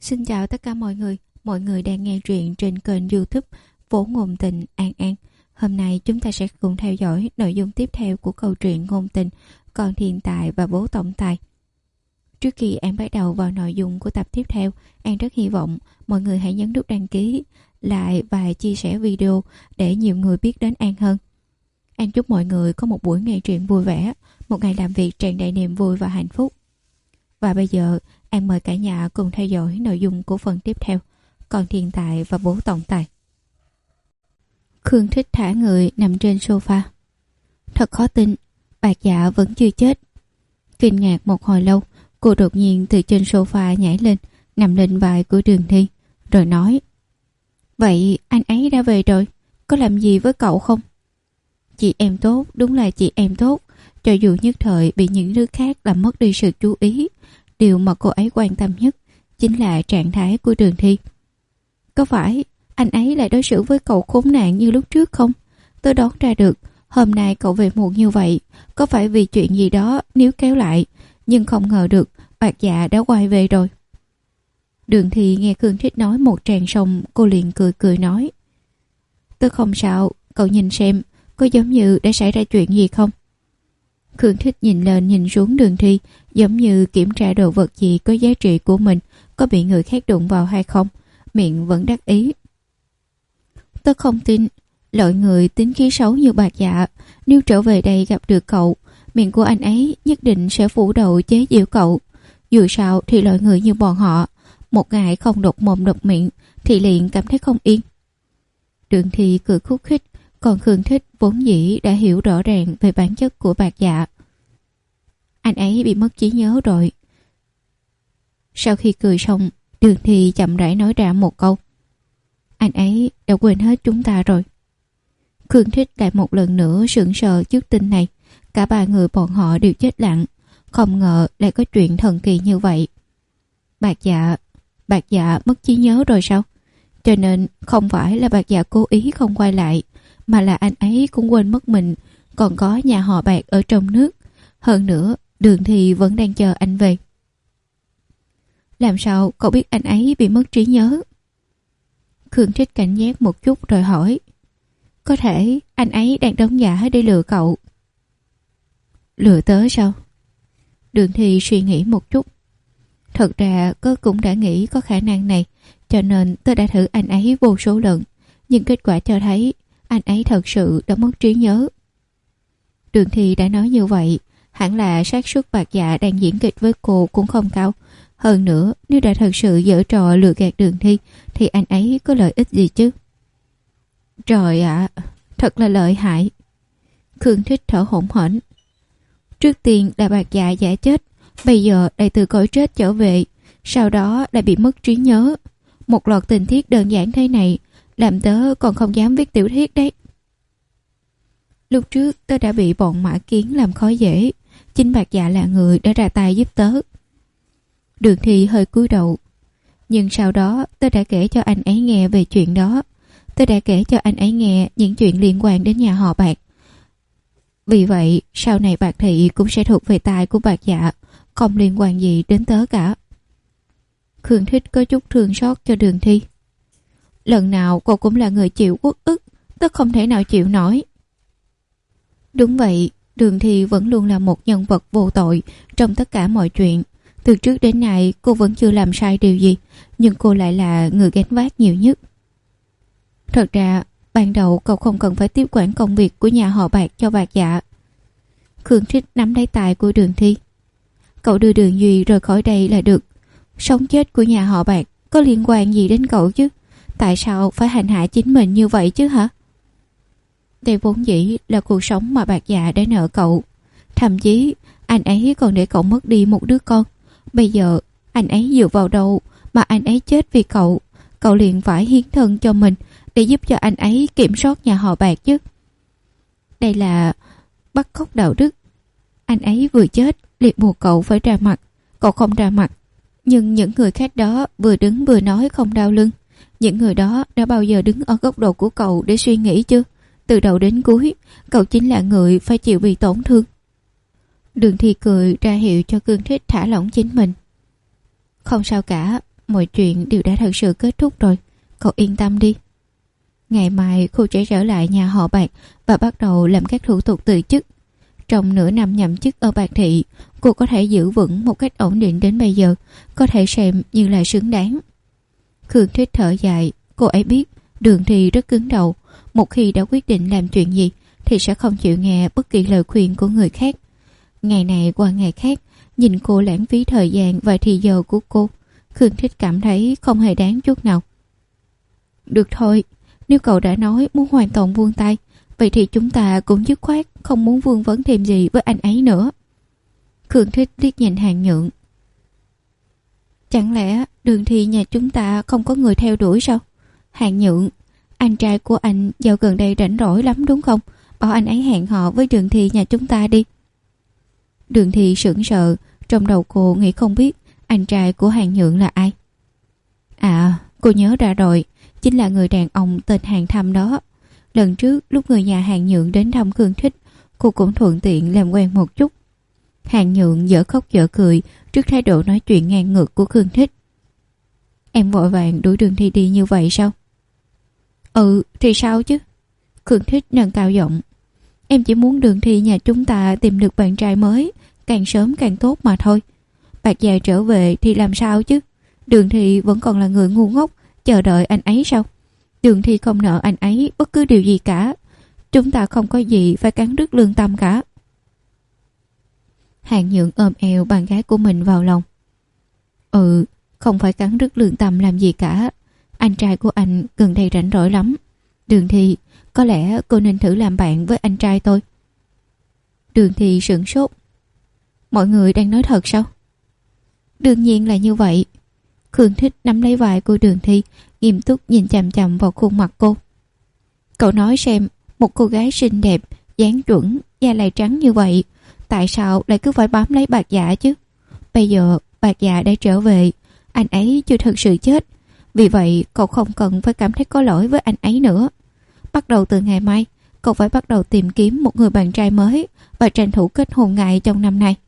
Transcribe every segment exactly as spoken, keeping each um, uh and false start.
Xin chào tất cả mọi người. Mọi người đang nghe truyện trên kênh YouTube Phố Ngôn Tình An An. Hôm nay chúng ta sẽ cùng theo dõi nội dung tiếp theo của câu chuyện ngôn tình Con Thiên Tài và Bố Tổng Tài. Trước khi An bắt đầu vào nội dung của tập tiếp theo, An rất hy vọng mọi người hãy nhấn nút đăng ký, like và chia sẻ video để nhiều người biết đến An hơn. An chúc mọi người có một buổi nghe truyện vui vẻ, một ngày làm việc tràn đầy niềm vui và hạnh phúc. Và bây giờ, An mời cả nhà cùng theo dõi nội dung của phần tiếp theo, Con Thiên Tài và Bố Tổng Tài. Khương Thích thả người nằm trên sofa. Thật khó tin, Bạc Dạ vẫn chưa chết. Kinh ngạc một hồi lâu, cô đột nhiên từ trên sofa nhảy lên, nằm lên vai của Đường Thi, rồi nói: Vậy anh ấy đã về rồi, có làm gì với cậu không? Chị em tốt, đúng là chị em tốt. Cho dù nhất thời bị những đứa khác làm mất đi sự chú ý, điều mà cô ấy quan tâm nhất chính là trạng thái của Đường Thi. Có phải anh ấy lại đối xử với cậu khốn nạn như lúc trước không? Tôi đoán ra được hôm nay cậu về muộn như vậy có phải vì chuyện gì đó níu kéo lại, nhưng không ngờ được Bạc Dạ đã quay về rồi. Đường Thi nghe Khương Thích nói một tràng xong, cô liền cười cười nói: Tôi không sao, cậu nhìn xem có giống như đã xảy ra chuyện gì không? Khương Thích nhìn lên nhìn xuống Đường Thi, giống như kiểm tra đồ vật gì có giá trị của mình có bị người khác đụng vào hay không, miệng vẫn đắc ý. Tôi không tin loại người tính khí xấu như Bạc Dạ nếu trở về đây gặp được cậu, miệng của anh ấy nhất định sẽ phủ đầu chế giễu cậu. Dù sao thì loại người như bọn họ, một ngày không đột mồm đột miệng thì liền cảm thấy không yên. Đường Thi cười khúc khích, còn Khương Thích vốn dĩ đã hiểu rõ ràng về bản chất của Bạc Dạ. Anh ấy bị mất trí nhớ rồi. Sau khi cười xong, Đường Thi chậm rãi nói ra một câu: Anh ấy đã quên hết chúng ta rồi. Khương Thích lại một lần nữa sững sờ trước tin này. Cả ba người bọn họ đều chết lặng, không ngờ lại có chuyện thần kỳ như vậy. Bạc Dạ, Bạc Dạ mất trí nhớ rồi sao? Cho nên không phải là Bạc Dạ cố ý không quay lại, mà là anh ấy cũng quên mất mình còn có nhà họ Bạc ở trong nước. Hơn nữa, Đường Thi vẫn đang chờ anh về. Làm sao cậu biết anh ấy bị mất trí nhớ? Khương Thích cảnh giác một chút rồi hỏi: Có thể anh ấy đang đóng giả để lừa cậu. Lừa tớ sao? Đường Thi suy nghĩ một chút. Thật ra tớ cũng đã nghĩ có khả năng này, cho nên tớ đã thử anh ấy vô số lần, nhưng kết quả cho thấy anh ấy thật sự đã mất trí nhớ. Đường Thi đã nói như vậy, hẳn là xác suất Bạc Dạ đang diễn kịch với cô cũng không cao. Hơn nữa, nếu đã thật sự giở trò lừa gạt Đường Thi thì anh ấy có lợi ích gì chứ? Trời ạ, à, thật là lợi hại. Khương Thích thở hổn hển. Trước tiên là Bạc Dạ giả chết, bây giờ lại từ cõi chết trở về, sau đó lại bị mất trí nhớ. Một loạt tình tiết đơn giản thế này làm tớ còn không dám viết tiểu thuyết đấy. Lúc trước tớ đã bị bọn Mã Kiến làm khó dễ, chính Bạc Dạ là người đã ra tay giúp tớ. Đường Thi hơi cúi đầu. Nhưng sau đó tớ đã kể cho anh ấy nghe về chuyện đó. Tớ đã kể cho anh ấy nghe những chuyện liên quan đến nhà họ Bạc. Vì vậy sau này Bạc Thị cũng sẽ thuộc về tài của Bạc Dạ, không liên quan gì đến tớ cả. Khương Thích có chút thương xót cho Đường Thi. Lần nào cô cũng là người chịu uất ức, tớ không thể nào chịu nổi. Đúng vậy, Đường Thi vẫn luôn là một nhân vật vô tội trong tất cả mọi chuyện. Từ trước đến nay cô vẫn chưa làm sai điều gì, nhưng cô lại là người gánh vác nhiều nhất. Thật ra ban đầu cậu không cần phải tiếp quản công việc của nhà họ Bạc cho Bạc Dạ. Khương Thích nắm lấy tay của Đường Thi. Cậu đưa Đường Duy rời khỏi đây là được. Sống chết của nhà họ Bạc có liên quan gì đến cậu chứ? Tại sao phải hành hạ chính mình như vậy chứ hả? Đây vốn dĩ là cuộc sống mà Bạc Dạ đã nợ cậu. Thậm chí anh ấy còn để cậu mất đi một đứa con. Bây giờ anh ấy dựa vào đâu mà anh ấy chết vì cậu? Cậu liền phải hiến thân cho mình để giúp cho anh ấy kiểm soát nhà họ Bạc chứ. Đây là bắt cóc đạo đức. Anh ấy vừa chết liền buộc cậu phải ra mặt. Cậu không ra mặt, nhưng những người khác đó vừa đứng vừa nói không đau lưng. Những người đó đã bao giờ đứng ở góc độ của cậu để suy nghĩ chưa? Từ đầu đến cuối, cậu chính là người phải chịu bị tổn thương. Đường Thi cười ra hiệu cho Khương Thích thả lỏng chính mình. Không sao cả, mọi chuyện đều đã thật sự kết thúc rồi. Cậu yên tâm đi. Ngày mai cô sẽ trở lại nhà họ Bạc và bắt đầu làm các thủ tục từ chức. Trong nửa năm nhậm chức ở Bạc Thị, cô có thể giữ vững một cách ổn định đến bây giờ, có thể xem như là xứng đáng. Khương Thích thở dài, cô ấy biết Đường Thi rất cứng đầu, một khi đã quyết định làm chuyện gì thì sẽ không chịu nghe bất kỳ lời khuyên của người khác. Ngày này qua ngày khác, nhìn cô lãng phí thời gian và thì giờ của cô, Khương Thích cảm thấy không hề đáng chút nào. Được thôi, nếu cậu đã nói muốn hoàn toàn buông tay, vậy thì chúng ta cũng dứt khoát không muốn vương vấn thêm gì với anh ấy nữa. Khương Thích liếc nhìn Hàn Nhượng. Chẳng lẽ Đường Thi nhà chúng ta không có người theo đuổi sao? Hàn Nhượng, anh trai của anh dạo gần đây rảnh rỗi lắm đúng không? Bảo anh ấy hẹn hò với Đường Thi nhà chúng ta đi. Đường Thi sững sờ, trong đầu cô nghĩ không biết anh trai của Hàn Nhượng là ai. À, cô nhớ ra rồi, chính là người đàn ông tên Hàn Thâm đó. Lần trước lúc người nhà Hàn Nhượng đến thăm Khương Thích, cô cũng thuận tiện làm quen một chút. Hàn Nhượng dở khóc dở cười trước thái độ nói chuyện ngang ngược của Khương Thích. Em vội vàng đuổi Đường Thi đi như vậy sao? Ừ, thì sao chứ? Khương Thích nâng cao giọng. Em chỉ muốn Đường Thi nhà chúng ta tìm được bạn trai mới, càng sớm càng tốt mà thôi. Bạc già trở về thì làm sao chứ? Đường Thi vẫn còn là người ngu ngốc, chờ đợi anh ấy sao? Đường Thi không nợ anh ấy bất cứ điều gì cả. Chúng ta không có gì phải cắn đứt lương tâm cả. Hàn Nhượng ôm eo bạn gái của mình vào lòng. Ừ, không phải cắn đứt lương tâm làm gì cả. Anh trai của anh gần đây rảnh rỗi lắm. Đường Thi, có lẽ cô nên thử làm bạn với anh trai tôi. Đường Thi sửng sốt. Mọi người đang nói thật sao? Đương nhiên là như vậy. Khương Thích nắm lấy vai của Đường Thi, nghiêm túc nhìn chằm chằm vào khuôn mặt cô. Cậu nói xem, một cô gái xinh đẹp, dáng chuẩn, da lại trắng như vậy, tại sao lại cứ phải bám lấy Bạc Dạ chứ? Bây giờ Bạc Dạ đã trở về, anh ấy chưa thực sự chết, vì vậy cậu không cần phải cảm thấy có lỗi với anh ấy nữa. Bắt đầu từ ngày mai, cậu phải bắt đầu tìm kiếm một người bạn trai mới và tranh thủ kết hôn ngay trong năm nay.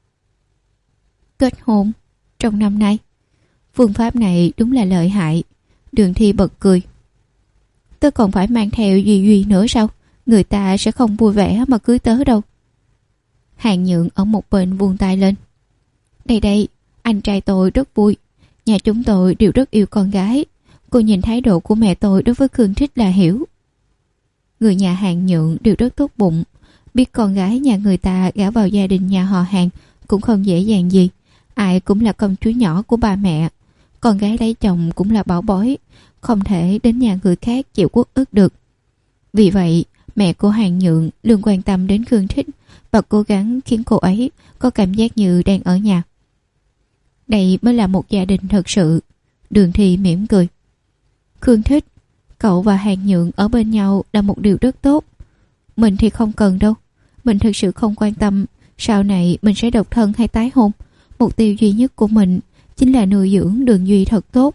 Kết hôn trong năm nay? Phương pháp này đúng là lợi hại. Đường Thi bật cười. Tớ còn phải mang theo Duy Duy nữa sao? Người ta sẽ không vui vẻ mà cưới tớ đâu. Hàn Nhượng ở một bên vươn tay lên. Đây đây, anh trai tôi rất vui. Nhà chúng tôi đều rất yêu con gái. Cô nhìn thái độ của mẹ tôi đối với Khương Thích là hiểu. Người nhà Hàn Nhượng đều rất tốt bụng. Biết con gái nhà người ta gả vào gia đình nhà họ Hàn cũng không dễ dàng gì. Ai cũng là công chúa nhỏ của ba mẹ. Con gái lấy chồng cũng là bảo bối, không thể đến nhà người khác chịu uất ức được. Vì vậy, mẹ của Hàn Nhượng luôn quan tâm đến Khương Thích và cố gắng khiến cô ấy có cảm giác như đang ở nhà. Đây mới là một gia đình thật sự. Đường Thi mỉm cười. Khương Thích, cậu và Hàn Nhượng ở bên nhau là một điều rất tốt. Mình thì không cần đâu. Mình thực sự không quan tâm sau này mình sẽ độc thân hay tái hôn. Mục tiêu duy nhất của mình chính là nuôi dưỡng Đường Duy thật tốt.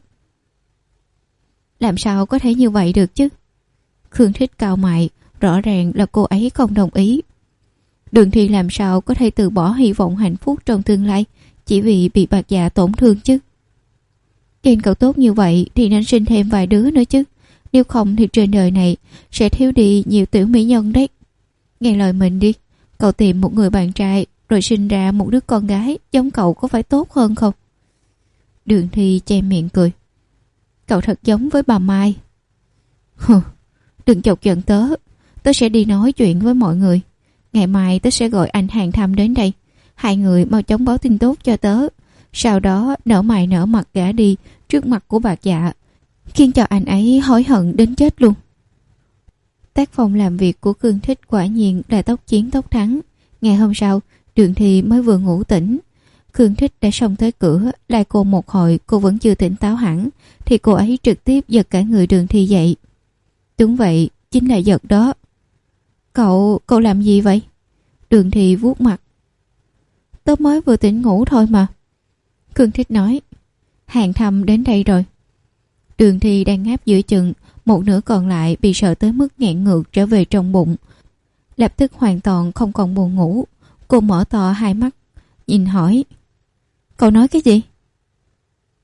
Làm sao có thể như vậy được chứ? Khương Thích cau mày, rõ ràng là cô ấy không đồng ý. Đường Thi làm sao có thể từ bỏ hy vọng hạnh phúc trong tương lai chỉ vì bị Bạc Dạ tổn thương chứ? Gen cậu tốt như vậy thì nên sinh thêm vài đứa nữa chứ. Nếu không thì trên đời này sẽ thiếu đi nhiều tiểu mỹ nhân đấy. Nghe lời mình đi, cậu tìm một người bạn trai rồi sinh ra một đứa con gái giống cậu có phải tốt hơn không? Đường Thi che miệng cười. Cậu thật giống với bà Mai. Hừ, đừng chọc giận tớ. Tớ sẽ đi nói chuyện với mọi người. Ngày mai tớ sẽ gọi anh Hàn Thâm đến đây. Hai người mau chóng báo tin tốt cho tớ. Sau đó nở mày nở mặt gả đi trước mặt của Bạc Dạ, khiến cho anh ấy hối hận đến chết luôn. Tác phong làm việc của Khương Thích quả nhiên là tốc chiến tốc thắng. Ngày hôm sau, Đường Thi mới vừa ngủ tỉnh. Khương Thích đã xông tới cửa, lai cô một hồi cô vẫn chưa tỉnh táo hẳn, thì cô ấy trực tiếp giật cả người Đường Thi dậy. Đúng vậy, chính là giật đó. Cậu, cậu làm gì vậy? Đường Thi vuốt mặt. Tớ mới vừa tỉnh ngủ thôi mà. Khương Thích nói. Hàn Thâm đến đây rồi. Đường Thi đang ngáp giữa chừng, một nửa còn lại bị sợ tới mức nghẹn ngược trở về trong bụng. Lập tức hoàn toàn không còn buồn ngủ. Cô mở to hai mắt, nhìn hỏi. Cậu nói cái gì?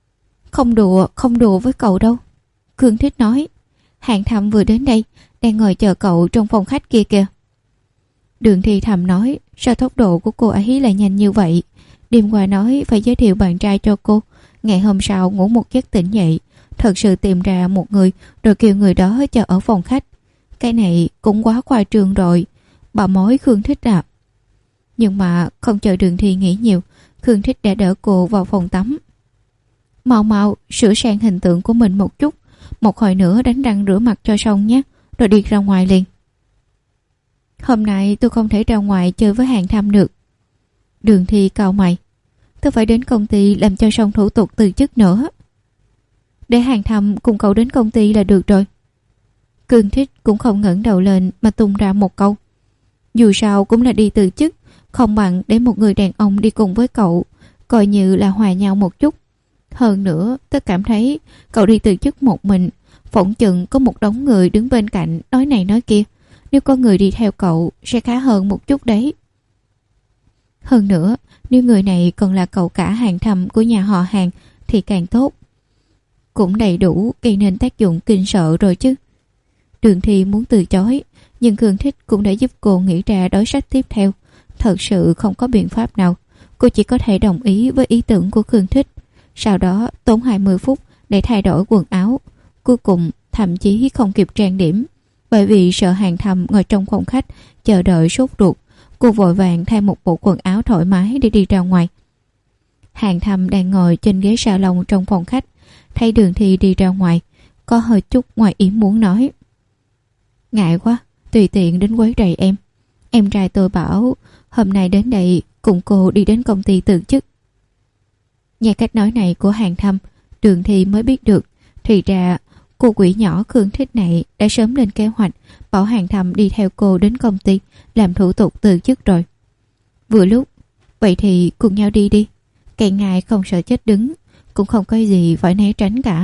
Không đùa, không đùa với cậu đâu. Khương Thích nói. Hàng Thâm vừa đến đây, đang ngồi chờ cậu trong phòng khách kia kìa. Đường Thi thầm nói, sao tốc độ của cô ấy lại nhanh như vậy? Đêm qua nói phải giới thiệu bạn trai cho cô, ngày hôm sau ngủ một giấc tỉnh dậy, thật sự tìm ra một người rồi kêu người đó chờ ở phòng khách. Cái này cũng quá khoa trương rồi. Bà mối Khương Thích à. Nhưng mà không chờ Đường Thi nghĩ nhiều, Khương Thích đã đỡ cô vào phòng tắm. Mau mau sửa sang hình tượng của mình một chút, một hồi nữa đánh răng rửa mặt cho xong nhé, rồi đi ra ngoài liền. Hôm nay tôi không thể ra ngoài chơi với Hàng Thâm được. Đường Thi cau mày. Tôi phải đến công ty làm cho xong thủ tục từ chức nữa. Để Hàng Thâm cùng cậu đến công ty là được rồi. Khương Thích cũng không ngẩng đầu lên mà tung ra một câu. Dù sao cũng là đi từ chức, không bằng để một người đàn ông đi cùng với cậu, coi như là hòa nhau một chút. Hơn nữa, tôi cảm thấy cậu đi từ chức một mình, phỏng chừng có một đống người đứng bên cạnh nói này nói kia. Nếu có người đi theo cậu sẽ khá hơn một chút đấy. Hơn nữa, nếu người này còn là cậu cả Hàng Thâm của nhà họ Hàng thì càng tốt. Cũng đầy đủ gây nên tác dụng kinh sợ rồi chứ. Đường Thi muốn từ chối, nhưng Khương Thích cũng đã giúp cô nghĩ ra đối sách tiếp theo. Thật sự không có biện pháp nào, cô chỉ có thể đồng ý với ý tưởng của Khương Thích. Sau đó tốn hai mươi phút để thay đổi quần áo. Cuối cùng thậm chí không kịp trang điểm, bởi vì sợ Hàng Thâm ngồi trong phòng khách chờ đợi sốt ruột. Cô vội vàng thay một bộ quần áo thoải mái để đi ra ngoài. Hàng Thâm đang ngồi trên ghế salon trong phòng khách, thấy Đường Thi đi ra ngoài, có hơi chút ngoài ý muốn nói. Ngại quá, tùy tiện đến quấy rầy em. Em trai tôi bảo hôm nay đến đây cùng cô đi đến công ty từ chức. Nghe cách nói này của Hàng Thâm, Đường Thi mới biết được, thì ra cô quỷ nhỏ Khương Thích này đã sớm lên kế hoạch bảo Hàng Thâm đi theo cô đến công ty làm thủ tục từ chức rồi. Vừa lúc, vậy thì cùng nhau đi đi. Càng ngài không sợ chết đứng, cũng không có gì phải né tránh cả.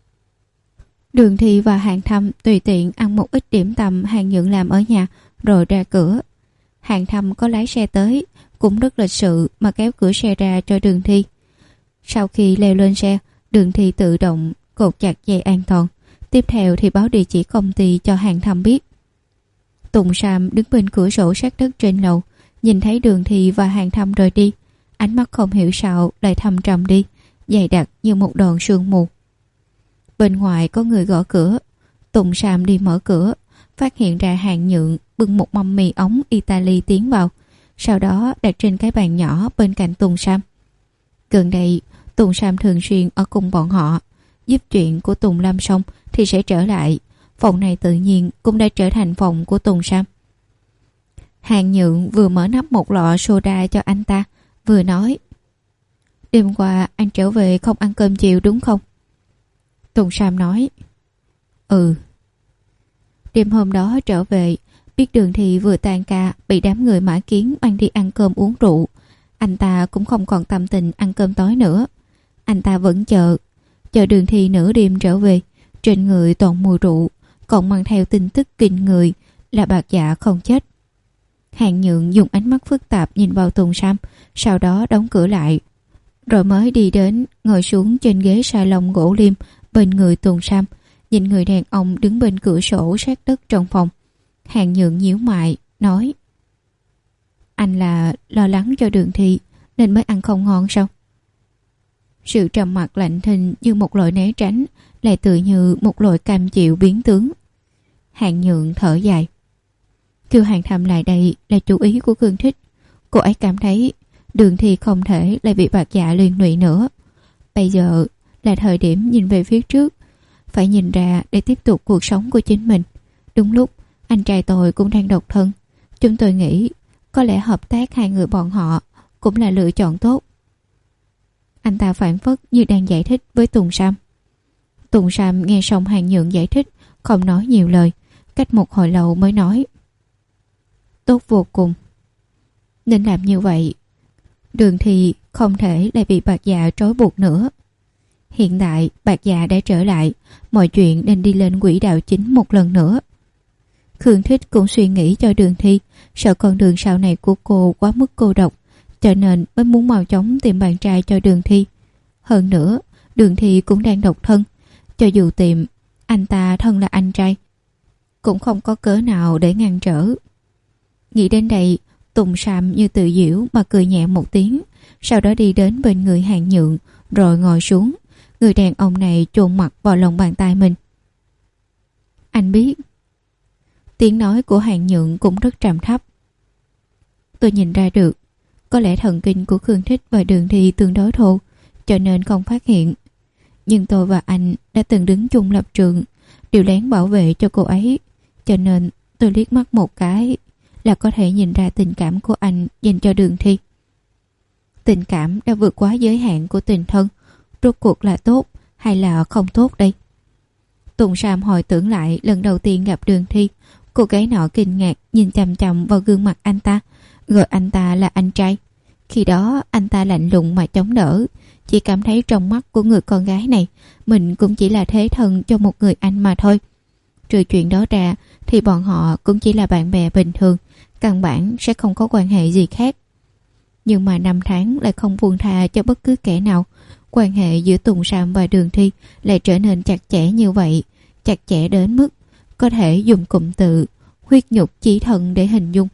Đường Thi và Hàng Thâm tùy tiện ăn một ít điểm tâm Hàng Nhượng làm ở nhà rồi ra cửa. Hàng Thâm có lái xe tới, cũng rất lịch sự mà kéo cửa xe ra cho Đường Thi. Sau khi leo lên xe, Đường Thi tự động cột chặt dây an toàn. Tiếp theo thì báo địa chỉ công ty cho Hàng Thâm biết. Tùng Sam đứng bên cửa sổ sát đất trên lầu, nhìn thấy Đường Thi và Hàng Thâm rời đi, ánh mắt không hiểu sao lại thâm trầm đi, dày đặc như một đòn sương mù. Bên ngoài có người gõ cửa. Tùng Sam đi mở cửa, phát hiện ra Hàng Nhượng bưng một mâm mì ống Italy tiến vào, sau đó đặt trên cái bàn nhỏ bên cạnh Tùng Sam. Gần đây Tùng Sam thường xuyên ở cùng bọn họ, giúp chuyện của Tùng làm xong thì sẽ trở lại. Phòng này tự nhiên cũng đã trở thành phòng của Tùng Sam. Hàng Nhượng vừa mở nắp một lọ soda cho anh ta, vừa nói: Đêm qua anh trở về không ăn cơm chiều đúng không? Tùng Sam nói: Ừ. Đêm hôm đó trở về, biết Đường Thi vừa tan ca bị đám người Mã Kiến mang đi ăn cơm uống rượu, anh ta cũng không còn tâm tình ăn cơm tối nữa. Anh ta vẫn chờ Chờ Đường Thi nửa đêm trở về, trên người toàn mùi rượu, còn mang theo tin tức kinh người là bạc dạ không chết. Hàng Nhượng dùng ánh mắt phức tạp nhìn vào Tùng Sam, sau đó đóng cửa lại, rồi mới đi đến ngồi xuống trên ghế salon gỗ liêm bên người Tùng Sam, nhìn người đàn ông đứng bên cửa sổ sát đất trong phòng. Hàng Nhượng nhíu mày nói: Anh là lo lắng cho Đường Thi nên mới ăn không ngon sao? Sự trầm mặc lạnh thinh như một loại né tránh, lại tự như một loại cam chịu biến tướng. Hàng Nhượng thở dài. Kêu Hàng Thâm lại đây là chú ý của Khương Thích. Cô ấy cảm thấy Đường Thi không thể lại bị bạc dạ liên lụy nữa. Bây giờ là thời điểm nhìn về phía trước, phải nhìn ra để tiếp tục cuộc sống của chính mình. Đúng lúc anh trai tôi cũng đang độc thân, chúng tôi nghĩ có lẽ hợp tác hai người bọn họ cũng là lựa chọn tốt. Anh ta phản phất như đang giải thích với Tùng Sam. Tùng Sam nghe xong Hàng Nhượng giải thích, không nói nhiều lời, cách một hồi lâu mới nói: Tốt vô cùng. Nên làm như vậy, Đường Thi không thể lại bị bạc dạ trói buộc nữa. Hiện tại bạc dạ đã trở lại, mọi chuyện nên đi lên quỹ đạo chính một lần nữa. Khương Thích cũng suy nghĩ cho Đường Thi, sợ con đường sau này của cô quá mức cô độc, cho nên mới muốn mau chóng tìm bạn trai cho Đường Thi. Hơn nữa, Đường Thi cũng đang độc thân. Cho dù tìm, anh ta thân là anh trai, cũng không có cớ nào để ngăn trở. Nghĩ đến đây, Tùng Sam như tự giễu mà cười nhẹ một tiếng, sau đó đi đến bên người Hàn Nhượng rồi ngồi xuống. Người đàn ông này chôn mặt vào lòng bàn tay mình. Anh biết. Tiếng nói của Hàn Nhượng cũng rất trầm thấp. Tôi nhìn ra được, có lẽ thần kinh của Khương Thích và Đường Thi tương đối thô, cho nên không phát hiện. Nhưng tôi và anh đã từng đứng chung lập trường, đều lén bảo vệ cho cô ấy, cho nên tôi liếc mắt một cái là có thể nhìn ra tình cảm của anh dành cho Đường Thi. Tình cảm đã vượt quá giới hạn của tình thân. Rốt cuộc là tốt hay là không tốt đây? Tùng Sam hồi tưởng lại lần đầu tiên gặp Đường Thi. Cô gái nọ kinh ngạc nhìn chằm chằm vào gương mặt anh ta, gọi anh ta là anh trai. Khi đó anh ta lạnh lùng mà chống đỡ, chỉ cảm thấy trong mắt của người con gái này mình cũng chỉ là thế thân cho một người anh mà thôi. Trừ chuyện đó ra thì bọn họ cũng chỉ là bạn bè bình thường, căn bản sẽ không có quan hệ gì khác. Nhưng mà năm tháng lại không buông tha cho bất cứ kẻ nào. Quan hệ giữa Tùng Sam và Đường Thi lại trở nên chặt chẽ như vậy, chặt chẽ đến mức có thể dùng cụm từ huyết nhục chí thân để hình dung.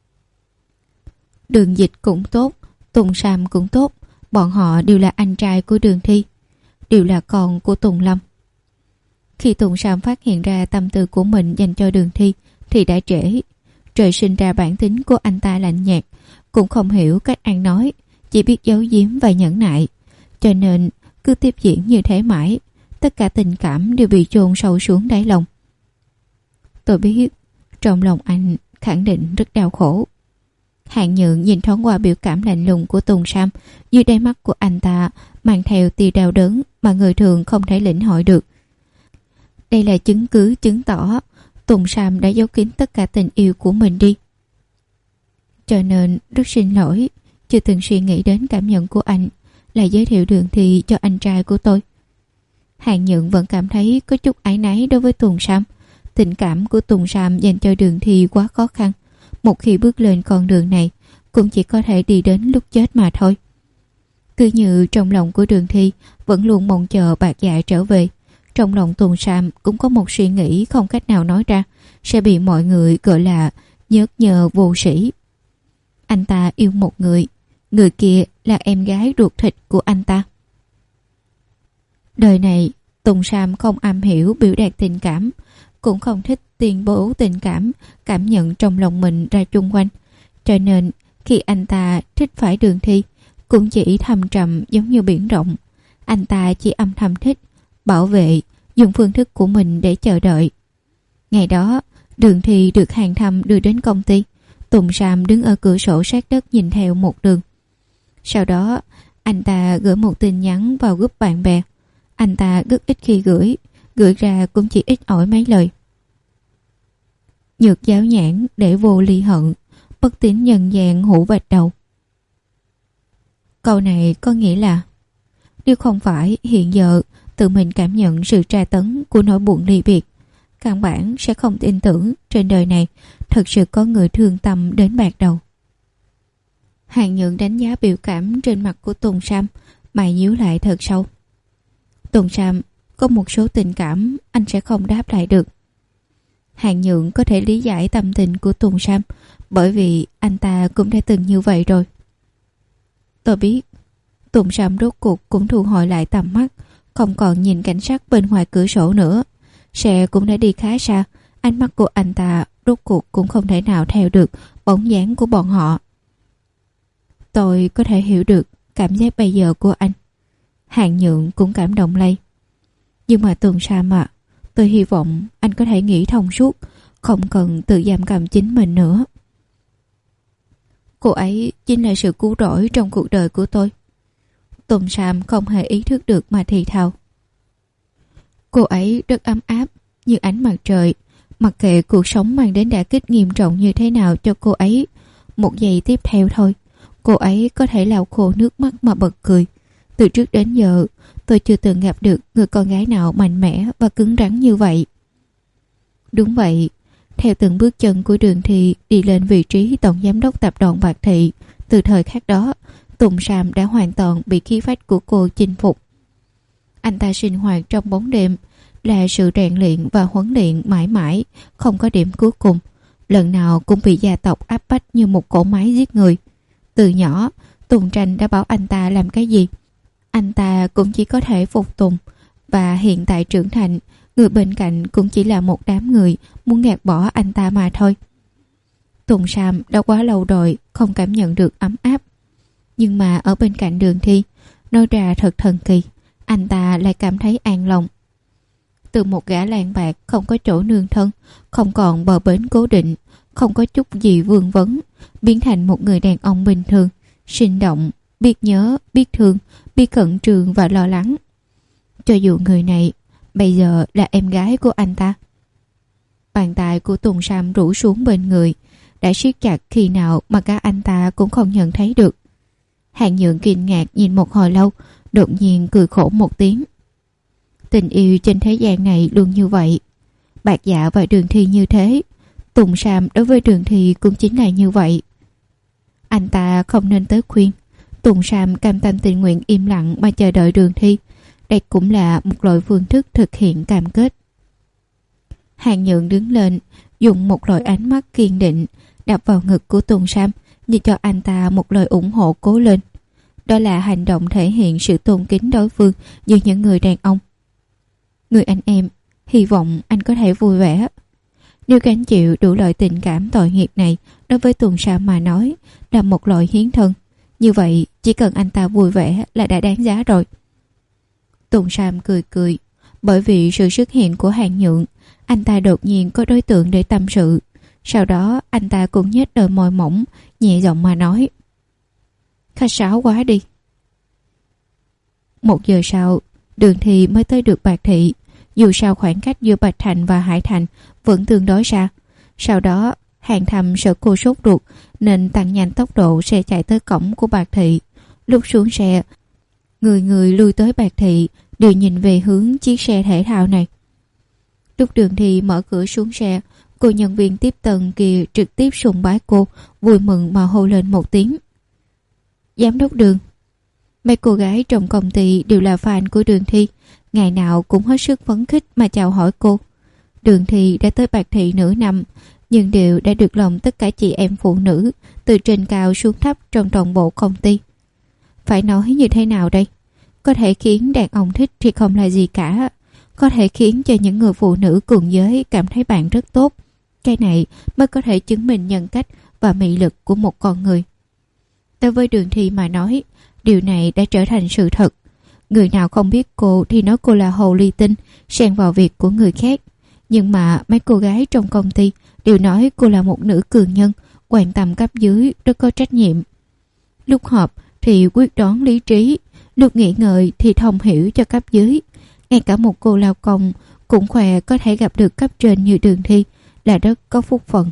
Đường Dịch cũng tốt, Tùng Sam cũng tốt, bọn họ đều là anh trai của Đường Thi, đều là con của Tùng Lâm. Khi Tùng Sam phát hiện ra tâm tư của mình dành cho Đường Thi thì đã trễ. Trời sinh ra bản tính của anh ta lạnh nhạt, cũng không hiểu cách ăn nói, chỉ biết giấu giếm và nhẫn nại, cho nên cứ tiếp diễn như thế mãi, tất cả tình cảm đều bị chôn sâu xuống đáy lòng. Tôi biết trong lòng anh khẳng định rất đau khổ. Hàn Nhượng nhìn thoáng qua biểu cảm lạnh lùng của Tùng Sam, dưới đáy mắt của anh ta mang theo tia đau đớn mà người thường không thể lĩnh hội được. Đây là chứng cứ chứng tỏ Tùng Sam đã giấu kín tất cả tình yêu của mình đi. Cho nên rất xin lỗi, chưa từng suy nghĩ đến cảm nhận của anh là giới thiệu Đường Thi cho anh trai của tôi. Hàn Nhượng vẫn cảm thấy có chút áy náy đối với Tùng Sam. Tình cảm của Tùng Sam dành cho Đường Thi quá khó khăn. Một khi bước lên con đường này, cũng chỉ có thể đi đến lúc chết mà thôi. Cứ như trong lòng của Đường Thi vẫn luôn mong chờ Bạc Dạ trở về, trong lòng Tùng Sam cũng có một suy nghĩ không cách nào nói ra, sẽ bị mọi người gọi là nhớt nhờ vô sĩ. Anh ta yêu một người, người kia là em gái ruột thịt của anh ta. Đời này Tùng Sam không am hiểu biểu đạt tình cảm, cũng không thích tuyên bố tình cảm, cảm nhận trong lòng mình ra chung quanh. Cho nên khi anh ta thích phải Đường Thi, cũng chỉ thầm trầm giống như biển rộng. Anh ta chỉ âm thầm thích, bảo vệ, dùng phương thức của mình để chờ đợi. Ngày đó, Đường Thi được Hàn Thâm đưa đến công ty. Tùng Sam đứng ở cửa sổ sát đất nhìn theo một đường. Sau đó, anh ta gửi một tin nhắn vào group bạn bè. Anh ta rất ít khi gửi, gửi ra cũng chỉ ít ỏi mấy lời. Nhược giáo nhãn để vô ly hận, bất tín nhân gian hũ vạch đầu. Câu này có nghĩa là nếu không phải hiện giờ tự mình cảm nhận sự tra tấn của nỗi buồn ly biệt, căn bản sẽ không tin tưởng trên đời này thật sự có người thương tâm đến bạc đầu. Hàn Nhượng đánh giá biểu cảm trên mặt của Tùng Sam, mày nhíu lại thật sâu. Tùng Sam, có một số tình cảm anh sẽ không đáp lại được. Hàn Nhượng có thể lý giải tâm tình của Tùng Sam, bởi vì anh ta cũng đã từng như vậy rồi. Tôi biết. Tùng Sam rốt cuộc cũng thu hồi lại tầm mắt, không còn nhìn cảnh sát bên ngoài cửa sổ nữa. Xe cũng đã đi khá xa, ánh mắt của anh ta rốt cuộc cũng không thể nào theo được bóng dáng của bọn họ. Tôi có thể hiểu được cảm giác bây giờ của anh. Hàn Nhượng cũng cảm động lây. Nhưng mà Tùng Sam ạ, à, tôi hy vọng anh có thể nghĩ thông suốt, không cần tự giam cầm chính mình nữa. Cô ấy chính là sự cứu rỗi trong cuộc đời của tôi. Tùng Sam không hề ý thức được mà thì thào. Cô ấy rất ấm áp như ánh mặt trời, mặc kệ cuộc sống mang đến đả kích nghiêm trọng như thế nào cho cô ấy. Một giây tiếp theo thôi, cô ấy có thể lau khô nước mắt mà bật cười. Từ trước đến giờ, tôi chưa từng gặp được người con gái nào mạnh mẽ và cứng rắn như vậy. Đúng vậy, theo từng bước chân của Đường Thi đi lên vị trí tổng giám đốc tập đoàn Bạc Thị, từ thời khắc đó, Tùng Sam đã hoàn toàn bị khí phách của cô chinh phục. Anh ta sinh hoạt trong bóng đêm, là sự rèn luyện và huấn luyện mãi mãi, không có điểm cuối cùng. Lần nào cũng bị gia tộc áp bách như một cỗ máy giết người. Từ nhỏ, Tùng Tranh đã bảo anh ta làm cái gì, anh ta cũng chỉ có thể phục tùng. Và hiện tại trưởng thành, người bên cạnh cũng chỉ là một đám người muốn gạt bỏ anh ta mà thôi. Tùng Sam đã quá lâu rồi không cảm nhận được ấm áp. Nhưng mà ở bên cạnh Đường Thi, nói ra thật thần kỳ, anh ta lại cảm thấy an lòng. Từ một gã làng bạc không có chỗ nương thân, không còn bờ bến cố định, không có chút gì vương vấn, biến thành một người đàn ông bình thường, sinh động, biết nhớ, biết thương, biết khẩn trương và lo lắng. Cho dù người này bây giờ là em gái của anh ta. Bàn tay của Tùng Sam rủ xuống bên người, đã siết chặt khi nào mà cả anh ta cũng không nhận thấy được. Hàn Nhượng kinh ngạc nhìn một hồi lâu, đột nhiên cười khổ một tiếng. Tình yêu trên thế gian này luôn như vậy. Bạc Dạ và Đường Thi như thế, Tùng Sam đối với Đường Thi cũng chính là như vậy. Anh ta không nên tới khuyên. Tùng Sam cam tâm tình nguyện im lặng mà chờ đợi Đường Thi. Đây cũng là một loại phương thức thực hiện cam kết. Hàn Nhượng đứng lên, dùng một loại ánh mắt kiên định đập vào ngực của Tùng Sam, như cho anh ta một lời ủng hộ cố lên. Đó là hành động thể hiện sự tôn kính đối phương như những người đàn ông. Người anh em, hy vọng anh có thể vui vẻ. Nếu gánh chịu đủ loại tình cảm tội nghiệp này, đối với Tùng Sam mà nói là một loại hiến thân. Như vậy chỉ cần anh ta vui vẻ là đã đáng giá rồi. Tùng Sam cười cười. Bởi vì sự xuất hiện của Hàn Nhượng, anh ta đột nhiên có đối tượng để tâm sự. Sau đó anh ta cũng nhếch đôi môi mỏng, nhẹ giọng mà nói: khách sáo quá đi. Một giờ sau, Đường Thi mới tới được Bạch Thị. Dù sao khoảng cách giữa Bạch Thành và Hải Thành vẫn tương đối xa. Sau đó Hàn Thầm sợ cô sốt ruột nên tăng nhanh tốc độ xe chạy tới cổng của Bạch Thị. Lúc xuống xe, người người lui tới Bạch Thị đều nhìn về hướng chiếc xe thể thao này. Lúc Đường Thi mở cửa xuống xe, cô nhân viên tiếp tân kia trực tiếp sùng bái cô, vui mừng mà hô lên một tiếng: giám đốc Đường. Mấy cô gái trong công ty đều là fan của Đường Thi, ngày nào cũng hết sức phấn khích mà chào hỏi cô. Đường Thi đã tới Bạch Thị nửa năm, nhưng đều đã được lòng tất cả chị em phụ nữ từ trên cao xuống thấp trong toàn bộ công ty. Phải nói như thế nào đây? Có thể khiến đàn ông thích thì không là gì cả. Có thể khiến cho những người phụ nữ cùng giới cảm thấy bạn rất tốt. Cái này mới có thể chứng minh nhân cách và mị lực của một con người. Đối với Đường Thi mà nói, điều này đã trở thành sự thật. Người nào không biết cô thì nói cô là hồ ly tinh, xen vào việc của người khác. Nhưng mà mấy cô gái trong công ty đều nói cô là một nữ cường nhân, quan tâm cấp dưới, rất có trách nhiệm. Lúc họp thì quyết đoán lý trí, lúc nghỉ ngơi thì thông hiểu cho cấp dưới. Ngay cả một cô lao công cũng khỏe có thể gặp được cấp trên như Đường Thi là rất có phúc phận.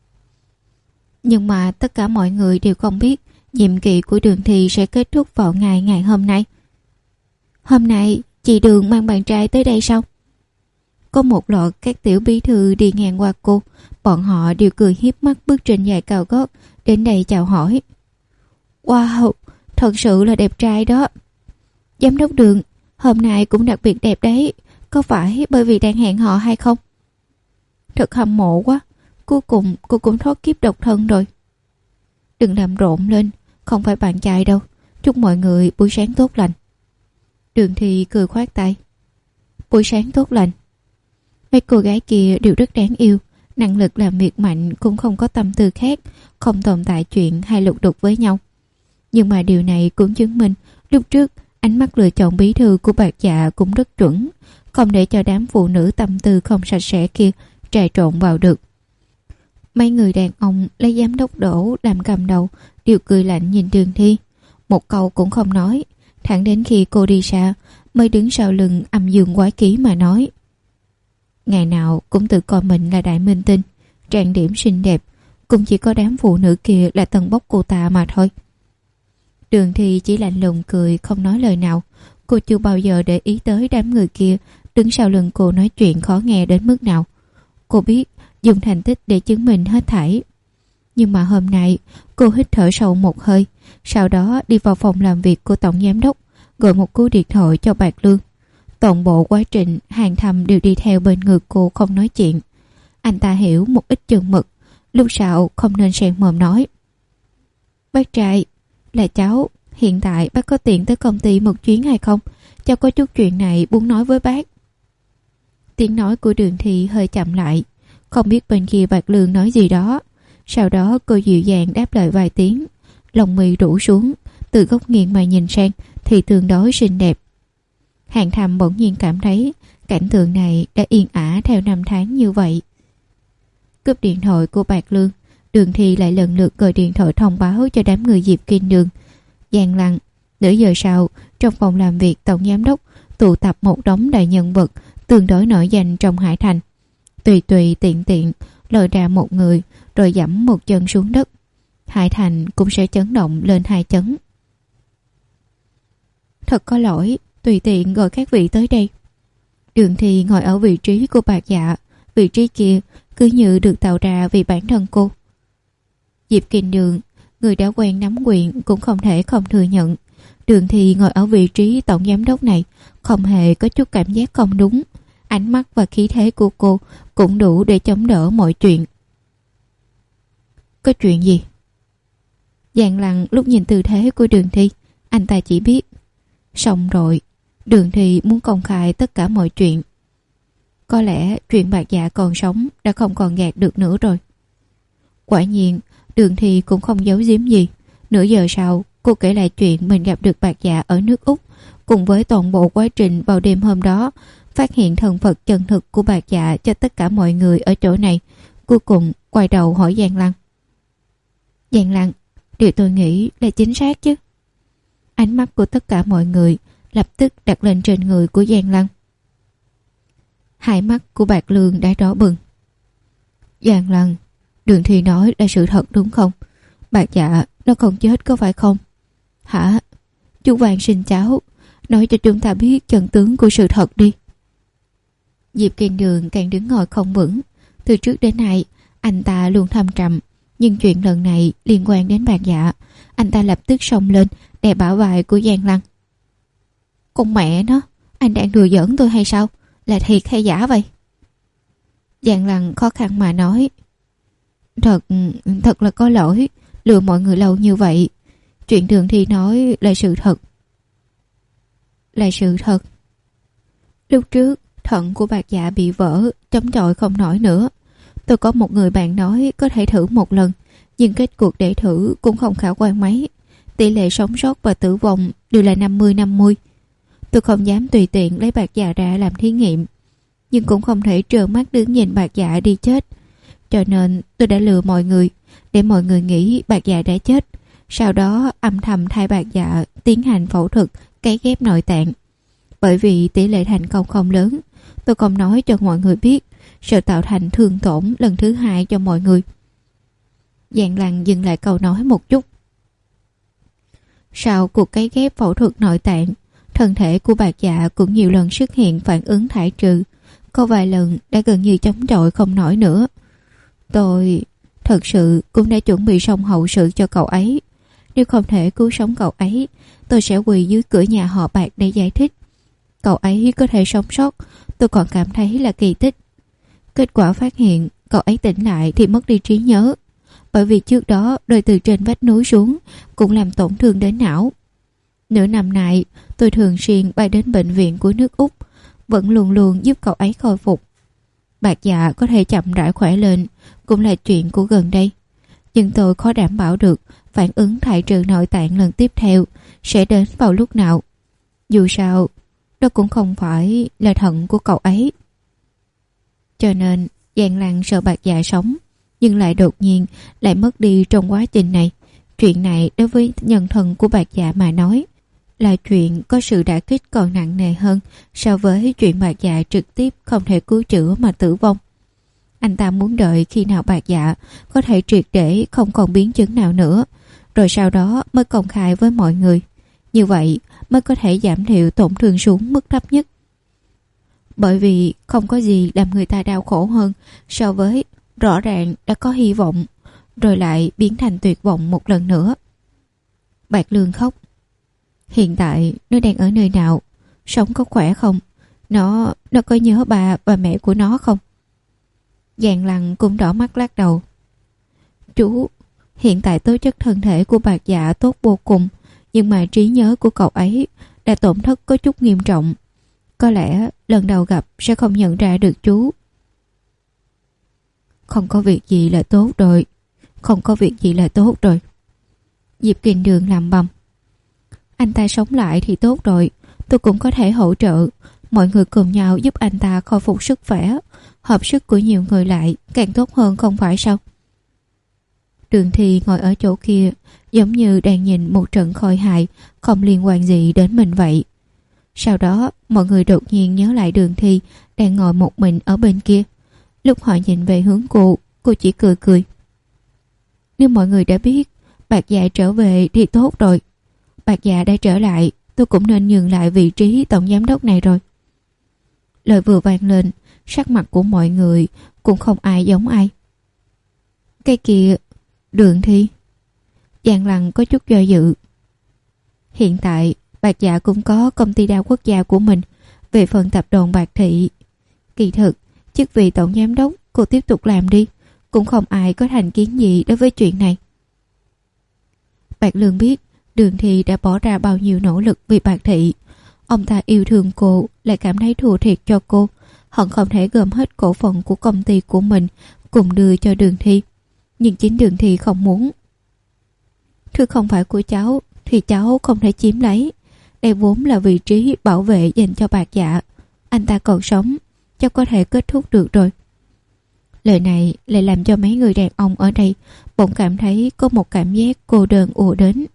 Nhưng mà tất cả mọi người đều không biết nhiệm kỳ của Đường Thi sẽ kết thúc vào ngày ngày hôm nay. Hôm nay chị Đường mang bạn trai tới đây sao? Có một loạt các tiểu bí thư đi ngang qua cô, bọn họ đều cười hiếp mắt bước trên giày cao gót đến đây chào hỏi. Wow, thật sự là đẹp trai đó. Giám đốc Đường, hôm nay cũng đặc biệt đẹp đấy, có phải bởi vì đang hẹn hò hay không? Thật hâm mộ quá, cuối cùng cô cũng thoát kiếp độc thân rồi. Đừng làm rộn lên, không phải bạn trai đâu. Chúc mọi người buổi sáng tốt lành. Đường Thi cười khoát tay. Buổi sáng tốt lành. Mấy cô gái kia đều rất đáng yêu, năng lực làm việc mạnh, cũng không có tâm tư khác, không tồn tại chuyện hay lục đục với nhau. Nhưng mà điều này cũng chứng minh lúc trước ánh mắt lựa chọn bí thư của Bạc Dạ cũng rất chuẩn, không để cho đám phụ nữ tâm tư không sạch sẽ kia trà trộn vào được. Mấy người đàn ông lấy giám đốc Đỗ làm cầm đầu đều cười lạnh nhìn Đường Thi, một câu cũng không nói, thẳng đến khi cô đi xa mới đứng sau lưng âm dương quái khí mà nói: ngày nào cũng tự coi mình là đại minh tinh, trang điểm xinh đẹp, cũng chỉ có đám phụ nữ kia là tầng bốc cô ta mà thôi. Đường Thi chỉ lạnh lùng cười, không nói lời nào. Cô chưa bao giờ để ý tới đám người kia đứng sau lưng cô nói chuyện khó nghe đến mức nào. Cô biết dùng thành tích để chứng minh hết thảy. Nhưng mà hôm nay cô hít thở sâu một hơi, sau đó đi vào phòng làm việc của tổng giám đốc, gọi một cú điện thoại cho Bạc Lương. Toàn bộ quá trình Hàng Thầm đều đi theo bên người cô không nói chuyện. Anh ta hiểu một ít chừng mực, lúc sau không nên xen mồm nói. Bác trai, là cháu, hiện tại bác có tiện tới công ty một chuyến hay không? Cháu có chút chuyện này muốn nói với bác. Tiếng nói của Đường Thi hơi chậm lại, không biết bên kia Bạc Lương nói gì đó. Sau đó cô dịu dàng đáp lời vài tiếng, lông mi rủ xuống, từ góc nghiêng mà nhìn sang thì tương đối xinh đẹp. Hàng Thầm bỗng nhiên cảm thấy cảnh tượng này đã yên ả theo năm tháng như vậy. Cướp điện thoại của Bạc Lương, Đường Thi lại lần lượt gọi điện thoại thông báo cho đám người Diệp Kinh Đường. Gian lặng, nửa giờ sau, trong phòng làm việc tổng giám đốc tụ tập một đống đại nhân vật tương đối nổi danh trong Hải Thành. Tùy tùy tiện tiện lôi ra một người rồi giẫm một chân xuống đất, Hải Thành cũng sẽ chấn động lên hai chấn. Thật có lỗi, tùy tiện gọi các vị tới đây. Đường Thi ngồi ở vị trí của Bạc Dạ, vị trí kia cứ như được tạo ra vì bản thân cô. Diệp Kinh Đường, người đã quen nắm quyền cũng không thể không thừa nhận, Đường Thi ngồi ở vị trí tổng giám đốc này không hề có chút cảm giác không đúng. Ánh mắt và khí thế của cô cũng đủ để chống đỡ mọi chuyện. Có chuyện gì? Giang Lăng lúc nhìn tư thế của Đường Thi, anh ta chỉ biết xong rồi, Đường Thi muốn công khai tất cả mọi chuyện. Có lẽ chuyện Bạc Dạ còn sống đã không còn gạt được nữa rồi. Quả nhiên, Đường Thi cũng không giấu giếm gì. Nửa giờ sau, cô kể lại chuyện mình gặp được Bạc Dạ ở nước Úc, cùng với toàn bộ quá trình vào đêm hôm đó, phát hiện thân phận chân thực của Bạc Dạ cho tất cả mọi người ở chỗ này. Cuối cùng quay đầu hỏi Giang Lăng. Giang Lăng, điều tôi nghĩ là chính xác chứ? Ánh mắt của tất cả mọi người lập tức đặt lên trên người của Giang Lăng. Hai mắt của Bạc Lương đã đỏ bừng. Giang Lăng, Đường Thi nói là sự thật đúng không? Bạc Dạ nó không chết có phải không? Hả? Chú Vàng xin cháu, nói cho chúng ta biết chân tướng của sự thật đi. Diệp Kiên Đường càng đứng ngồi không vững. Từ trước đến nay anh ta luôn thâm trầm, nhưng chuyện lần này liên quan đến Bạc Dạ, anh ta lập tức xông lên đè bả vai của Giang Lăng. Con mẹ nó, anh đang đùa giỡn tôi hay sao? Là thiệt hay giả vậy? Giang Lăng khó khăn mà nói. Thật, thật là có lỗi, lừa mọi người lâu như vậy. Chuyện Đường Thi nói là sự thật. Là sự thật. Lúc trước, thận của Bạc Dạ bị vỡ, chống chọi không nổi nữa. Tôi có một người bạn nói có thể thử một lần, nhưng kết cuộc để thử cũng không khả quan mấy. Tỷ lệ sống sót và tử vong đều là năm mươi năm mươi. Tôi không dám tùy tiện lấy Bạc Dạ ra làm thí nghiệm, nhưng cũng không thể trơ mắt đứng nhìn Bạc Dạ đi chết. Cho nên tôi đã lừa mọi người, để mọi người nghĩ Bạc Dạ đã chết. Sau đó âm thầm thay Bạc Dạ tiến hành phẫu thuật cấy ghép nội tạng. Bởi vì tỷ lệ thành công không lớn, tôi không nói cho mọi người biết, sợ tạo thành thương tổn lần thứ hai cho mọi người. Giang Lăng dừng lại câu nói một chút. Sau cuộc cấy ghép phẫu thuật nội tạng, thân thể của Bạc Dạ cũng nhiều lần xuất hiện phản ứng thải trừ. Có vài lần đã gần như chống chọi không nổi nữa. Tôi thật sự cũng đã chuẩn bị xong hậu sự cho cậu ấy. Nếu không thể cứu sống cậu ấy, tôi sẽ quỳ dưới cửa nhà họ Bạc để giải thích. Cậu ấy có thể sống sót, tôi còn cảm thấy là kỳ tích. Kết quả phát hiện cậu ấy tỉnh lại thì mất đi trí nhớ, bởi vì trước đó rơi từ trên vách núi xuống cũng làm tổn thương đến não. Nửa năm nay tôi thường xuyên bay đến bệnh viện của nước Úc, vẫn luôn luôn giúp cậu ấy khôi phục. Bạc Dạ có thể chậm rãi khỏe lên cũng là chuyện của gần đây, nhưng tôi khó đảm bảo được phản ứng thải trừ nội tạng lần tiếp theo sẽ đến vào lúc nào. Dù sao đó cũng không phải là thận của cậu ấy. Cho nên Giang Lăng sợ Bạc Dạ sống, nhưng lại đột nhiên lại mất đi trong quá trình này. Chuyện này đối với nhân thân của Bạc Dạ mà nói là chuyện có sự đả kích còn nặng nề hơn so với chuyện Bạc Dạ trực tiếp không thể cứu chữa mà tử vong. Anh ta muốn đợi khi nào Bạc Dạ có thể triệt để không còn biến chứng nào nữa, rồi sau đó mới công khai với mọi người. Như vậy mới có thể giảm thiểu tổn thương xuống mức thấp nhất. Bởi vì không có gì làm người ta đau khổ hơn so với rõ ràng đã có hy vọng rồi lại biến thành tuyệt vọng một lần nữa. Bạc Lương khóc. Hiện tại nó đang ở nơi nào? Sống có khỏe không? Nó, nó có nhớ bà và mẹ của nó không? Giang Lăng cũng đỏ mắt lắc đầu. Chú, hiện tại tố chất thân thể của Bạc Dạ tốt vô cùng, nhưng mà trí nhớ của cậu ấy đã tổn thất có chút nghiêm trọng. Có lẽ lần đầu gặp sẽ không nhận ra được chú. Không có việc gì là tốt rồi. Không có việc gì là tốt rồi. Diệp Kình Đường làm bầm. Anh ta sống lại thì tốt rồi. Tôi cũng có thể hỗ trợ. Mọi người cùng nhau giúp anh ta khôi phục sức khỏe. Hợp sức của nhiều người lại càng tốt hơn không phải sao? Đường Thi ngồi ở chỗ kia giống như đang nhìn một trận khôi hài không liên quan gì đến mình vậy. Sau đó mọi người đột nhiên nhớ lại Đường Thi đang ngồi một mình ở bên kia. Lúc họ nhìn về hướng cô, cô chỉ cười cười. Nếu mọi người đã biết Bạc Dạ trở về thì tốt rồi. Bạc Dạ đã trở lại, tôi cũng nên nhường lại vị trí tổng giám đốc này rồi. Lời vừa vang lên, sắc mặt của mọi người cũng không ai giống ai. Cái kia, Đường Thi. Giang Lăng có chút do dự. Hiện tại Bạc Dạ cũng có công ty đa quốc gia của mình. Về phần tập đoàn Bạc Thị, kỳ thực chức vị tổng giám đốc cô tiếp tục làm đi, cũng không ai có thành kiến gì đối với chuyện này. Bạc Lương biết Đường Thi đã bỏ ra bao nhiêu nỗ lực vì Bạc Thị. Ông ta yêu thương cô, lại cảm thấy thua thiệt cho cô, hận không thể gom hết cổ phần của công ty của mình cùng đưa cho Đường Thi. Nhưng chính Đường Thi không muốn. Thứ không phải của cháu thì cháu không thể chiếm lấy. Đây vốn là vị trí bảo vệ dành cho Bạc Dạ. Anh ta còn sống, cháu có thể kết thúc được rồi. Lời này lại làm cho mấy người đàn ông ở đây bỗng cảm thấy có một cảm giác cô đơn ùa đến.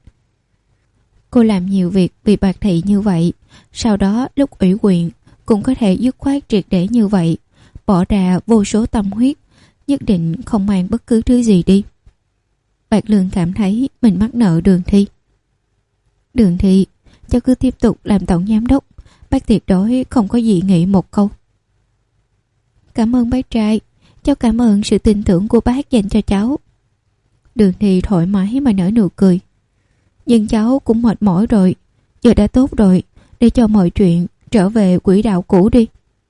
Cô làm nhiều việc vì Bạc Thị như vậy, sau đó lúc ủy quyền cũng có thể dứt khoát triệt để như vậy, bỏ ra vô số tâm huyết, nhất định không mang bất cứ thứ gì đi. Bạc Lương cảm thấy mình mắc nợ Đường Thi. Đường Thi, cháu cứ tiếp tục làm tổng giám đốc, bác tuyệt đối không có dị nghị một câu. Cảm ơn bác trai, cháu cảm ơn sự tin tưởng của bác dành cho cháu. Đường Thi thoải mái mà nở nụ cười. Nhưng cháu cũng mệt mỏi rồi, giờ đã tốt rồi, để cho mọi chuyện trở về quỹ đạo cũ đi.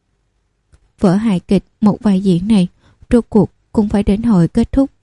Vở hài kịch một vai diễn này rốt cuộc cũng phải đến hồi kết thúc.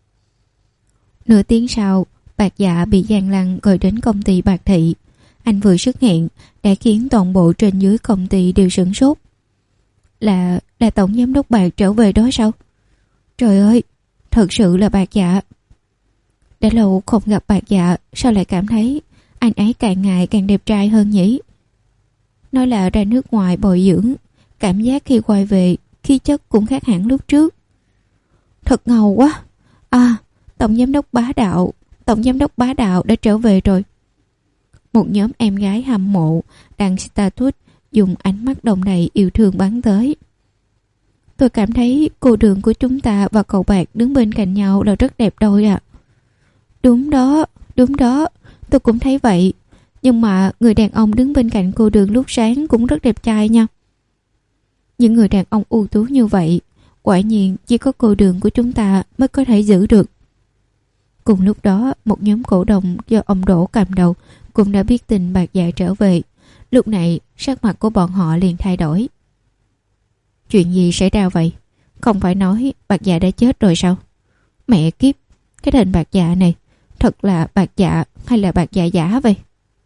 Nửa tiếng sau, Bạc Dạ bị Giang Lăng gọi đến công ty Bạc Thị. Anh vừa xuất hiện đã khiến toàn bộ trên dưới công ty đều sửng sốt. Là, là tổng giám đốc Bạc trở về đó sao? Trời ơi, thật sự là Bạc Dạ. Đã lâu không gặp Bạc Dạ, sao lại cảm thấy anh ấy càng ngày càng đẹp trai hơn nhỉ? Nói là ra nước ngoài bồi dưỡng, cảm giác khi quay về khí chất cũng khác hẳn lúc trước. Thật ngầu quá. À, tổng giám đốc bá đạo, tổng giám đốc bá đạo đã trở về rồi. Một nhóm em gái hâm mộ đăng status dùng ánh mắt đồng đầy yêu thương bắn tới. Tôi cảm thấy cô Đường của chúng ta và cậu Bạc đứng bên cạnh nhau là rất đẹp đôi ạ. À. Đúng đó, đúng đó, tôi cũng thấy vậy. Nhưng mà người đàn ông đứng bên cạnh cô Đường lúc sáng cũng rất đẹp trai nha. Những người đàn ông ưu tú như vậy, quả nhiên chỉ có cô Đường của chúng ta mới có thể giữ được. Cùng lúc đó, một nhóm cổ đông do ông Đỗ cầm đầu cũng đã biết tin Bạc Dạ trở về. Lúc này, sắc mặt của bọn họ liền thay đổi. Chuyện gì xảy ra vậy? Không phải nói Bạc Dạ đã chết rồi sao? Mẹ kiếp, cái tên Bạc Dạ này thật là Bạc Dạ hay là Bạc Dạ giả vậy?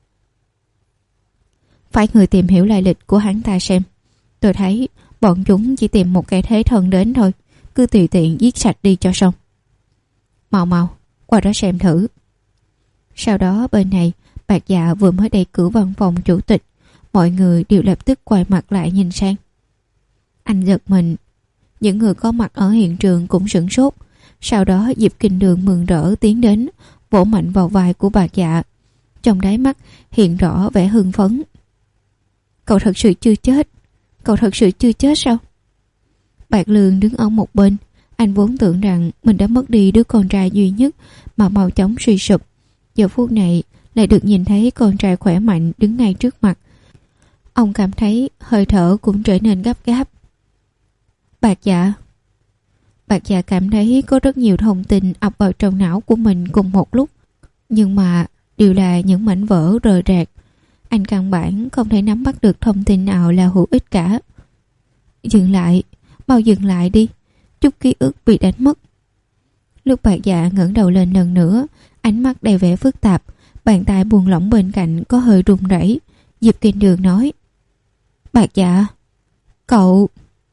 Phải người tìm hiểu lai lịch của hắn ta xem. Tôi thấy bọn chúng chỉ tìm một kẻ thế thân đến thôi, cứ tùy tiện giết sạch đi cho xong. Mau mau, qua đó xem thử. Sau đó bên này, Bạc Dạ vừa mới đẩy cửa văn phòng chủ tịch, mọi người đều lập tức quay mặt lại nhìn sang. Anh giật mình, những người có mặt ở hiện trường cũng sửng sốt. Sau đó Diệp Kình Đường mừng rỡ tiến đến, vỗ mạnh vào vai của Bạc Dạ. Trong đáy mắt hiện rõ vẻ hưng phấn. Cậu thật sự chưa chết? Cậu thật sự chưa chết sao? Bạc Lương đứng ở một bên. Anh vốn tưởng rằng mình đã mất đi đứa con trai duy nhất mà mau chóng suy sụp. Giờ phút này lại được nhìn thấy con trai khỏe mạnh đứng ngay trước mặt. Ông cảm thấy hơi thở cũng trở nên gấp gáp. Bạc Dạ. Bạc Dạ cảm thấy có rất nhiều thông tin ập vào trong não của mình cùng một lúc. Nhưng mà đều là những mảnh vỡ rời rạc. Anh căn bản không thể nắm bắt được thông tin nào là hữu ích cả. Dừng lại, mau dừng lại đi, chút ký ức bị đánh mất. Lúc Bạc Dạ ngẩng đầu lên lần nữa, ánh mắt đầy vẻ phức tạp, bàn tay buông lỏng bên cạnh có hơi run rẩy. Diệp Kinh Đường nói: Bạc Dạ, cậu...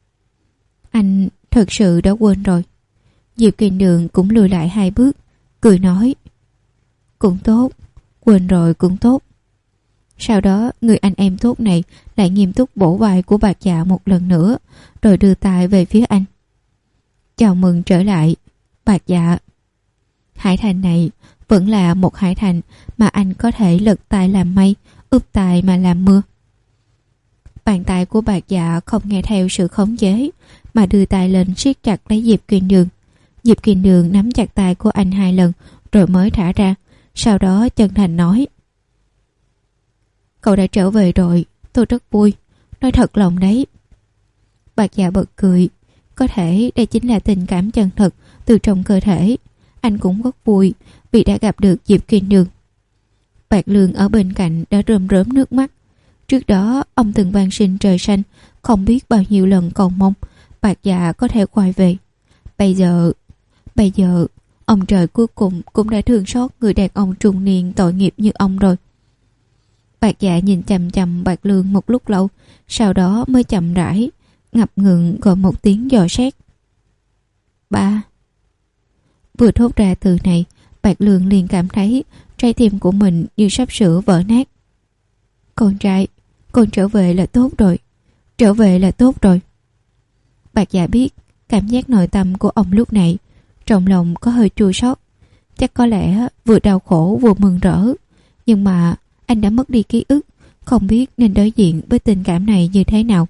Anh thật sự đã quên rồi. Diệp Kinh Đường cũng lùi lại hai bước, cười nói: Cũng tốt, quên rồi cũng tốt. Sau đó người anh em tốt này lại nghiêm túc bổ vai của Bạc Dạ một lần nữa, rồi đưa tay về phía anh. Chào mừng trở lại, Bạc Dạ. Hải thành này vẫn là một hải thành mà anh có thể lật tài làm mây, úp tài mà làm mưa. Bàn tay của Bạc Dạ không nghe theo sự khống chế, mà đưa tay lên siết chặt lấy Diệp Kinh Đường. Diệp Kinh Đường nắm chặt tay của anh hai lần rồi mới thả ra, sau đó chân thành nói: Cậu đã trở về rồi, tôi rất vui, nói thật lòng đấy. Bạc Dạ bật cười, có thể đây chính là tình cảm chân thật từ trong cơ thể. Anh cũng rất vui vì đã gặp được Diệp Kinh Đường. Bạc Lương ở bên cạnh đã rơm rớm nước mắt. Trước đó ông từng van xin trời xanh, không biết bao nhiêu lần cầu mong Bạc Dạ có thể quay về. Bây giờ, bây giờ ông trời cuối cùng cũng đã thương xót người đàn ông trung niên tội nghiệp như ông rồi. Bạc Dạ nhìn chằm chằm Bạc Lương một lúc lâu, sau đó mới chậm rãi ngập ngừng gọi một tiếng dò xét: Ba. Vừa thốt ra từ này, Bạc Lương liền cảm thấy trái tim của mình như sắp sửa vỡ nát. Con trai, con trở về là tốt rồi, trở về là tốt rồi. Bạc Dạ biết cảm giác nội tâm của ông lúc này, trong lòng có hơi chua xót. Chắc có lẽ vừa đau khổ vừa mừng rỡ, nhưng mà anh đã mất đi ký ức, không biết nên đối diện với tình cảm này như thế nào.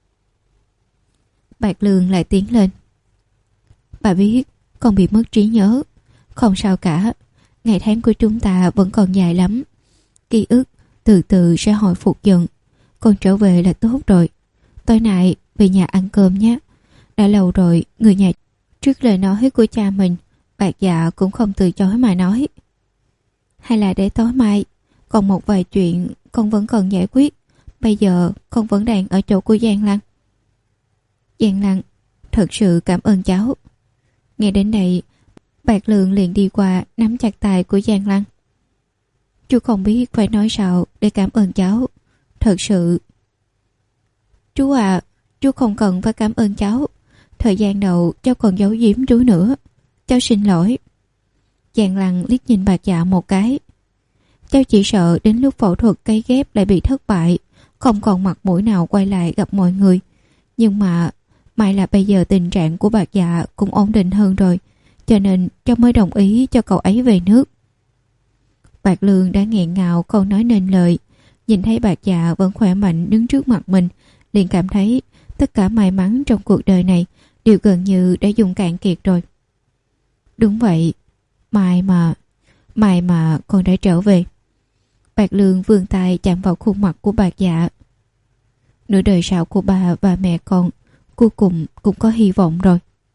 Bạc Lương lại tiến lên: Bà biết con bị mất trí nhớ, không sao cả, ngày tháng của chúng ta vẫn còn dài lắm, ký ức từ từ sẽ hồi phục dần. Con trở về là tốt rồi. Tối nay về nhà ăn cơm nhé. Đã lâu rồi người nhà... Trước lời nói của cha mình, Bạc Dạ cũng không từ chối mà nói: Hay là để tối mai, còn một vài chuyện con vẫn cần giải quyết. Bây giờ con vẫn đang ở chỗ của Giang Lăng. Giang Lăng, thật sự cảm ơn cháu. Nghe đến đây, Bạc Lương liền đi qua nắm chặt tay của Giang Lăng. Chú không biết phải nói sao để cảm ơn cháu. Thật sự... Chú à, chú không cần phải cảm ơn cháu. Thời gian đầu cháu còn giấu giếm chú nữa. Cháu xin lỗi. Giang Lăng liếc nhìn Bạc Dạ một cái. Cháu chỉ sợ đến lúc phẫu thuật cấy ghép lại bị thất bại, không còn mặt mũi nào quay lại gặp mọi người. Nhưng mà may là bây giờ tình trạng của Bạc Dạ cũng ổn định hơn rồi, cho nên cháu mới đồng ý cho cậu ấy về nước. Bạc Lương đã nghẹn ngào không nói nên lời. Nhìn thấy Bạc Dạ vẫn khỏe mạnh đứng trước mặt mình, liền cảm thấy tất cả may mắn trong cuộc đời này đều gần như đã dùng cạn kiệt rồi. Đúng vậy, mai mà mai mà con đã trở về. Bạc Lương vươn tay chạm vào khuôn mặt của Bạc Dạ. Nửa đời sau của bà và mẹ con cuối cùng cũng có hy vọng rồi.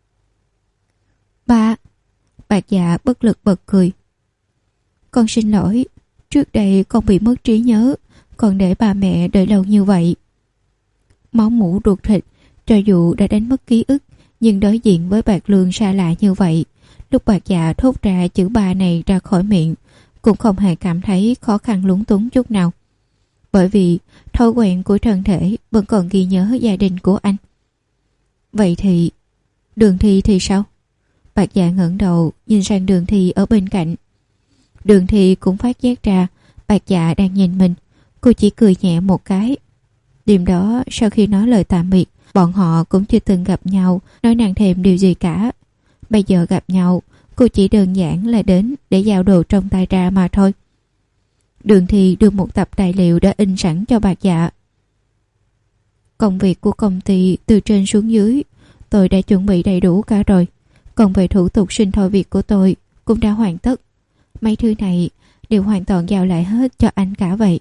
Ba. Bạc Dạ bất lực bật cười. Con xin lỗi, trước đây con bị mất trí nhớ, còn để bà mẹ đợi lâu như vậy. Máu mủ ruột thịt, cho dù đã đánh mất ký ức, nhưng đối diện với Bạc Lương xa lạ như vậy, lúc Bạc Dạ thốt ra chữ ba này ra khỏi miệng, cũng không hề cảm thấy khó khăn lúng túng chút nào. Bởi vì thói quen của thân thể vẫn còn ghi nhớ gia đình của anh. Vậy thì Đường Thi thì sao? Bạc Dạ ngẩng đầu nhìn sang Đường Thi ở bên cạnh. Đường Thi cũng phát giác ra Bạc Dạ đang nhìn mình. Cô chỉ cười nhẹ một cái. Đêm đó sau khi nói lời tạm biệt, bọn họ cũng chưa từng gặp nhau, nói năng thêm điều gì cả. Bây giờ gặp nhau, cô chỉ đơn giản là đến để giao đồ trong tay ra mà thôi. Đường Thi đưa một tập tài liệu đã in sẵn cho Bạc Dạ. Công việc của công ty từ trên xuống dưới tôi đã chuẩn bị đầy đủ cả rồi. Còn về thủ tục xin thôi việc của tôi cũng đã hoàn tất. Mấy thứ này đều hoàn toàn giao lại hết cho anh cả vậy.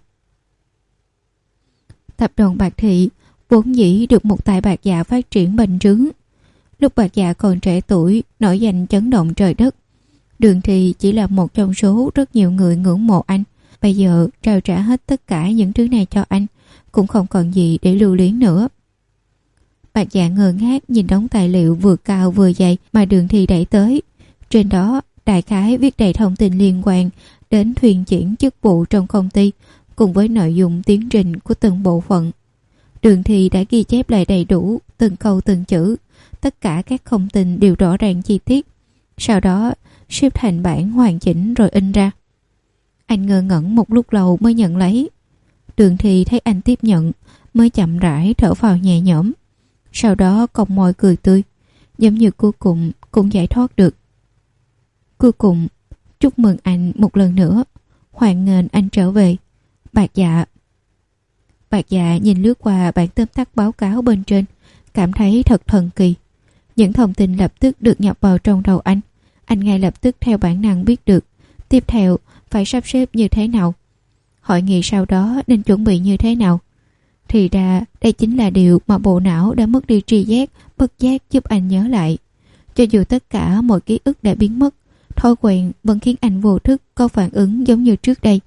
Tập đoàn Bạc Thị vốn dĩ được một tài Bạc Dạ phát triển bành trướng. Lúc Bạc Dạ còn trẻ tuổi, nổi danh chấn động trời đất, Đường Thi chỉ là một trong số rất nhiều người ngưỡng mộ anh Bây giờ trao trả hết tất cả những thứ này cho anh, cũng không còn gì để lưu luyến nữa. Bạch Dạ ngơ ngác nhìn đống tài liệu vừa cao vừa dày mà Đường Thi đẩy tới. Trên đó đại khái viết đầy thông tin liên quan đến thuyền chuyển chức vụ trong công ty, cùng với nội dung tiến trình của từng bộ phận. Đường Thi đã ghi chép lại đầy đủ từng câu từng chữ, tất cả các thông tin đều rõ ràng chi tiết. Sau đó xếp thành bản hoàn chỉnh rồi in ra. Anh ngơ ngẩn một lúc lâu mới nhận lấy. Đường Thi thấy anh tiếp nhận mới chậm rãi thở phào nhẹ nhõm. Sau đó cong môi cười tươi, giống như cuối cùng cũng giải thoát được. Cuối cùng chúc mừng anh một lần nữa, hoan nghênh anh trở về, Bạch Dạ. Bạch Dạ nhìn lướt qua bản tóm tắt báo cáo bên trên, cảm thấy thật thần kỳ. Những thông tin lập tức được nhập vào trong đầu anh. Anh ngay lập tức theo bản năng biết được tiếp theo phải sắp xếp như thế nào, hội nghị sau đó nên chuẩn bị như thế nào. Thì ra đây chính là điều mà bộ não đã mất đi tri giác, bất giác giúp anh nhớ lại. Cho dù tất cả mọi ký ức đã biến mất, thói quen vẫn khiến anh vô thức có phản ứng giống như trước đây.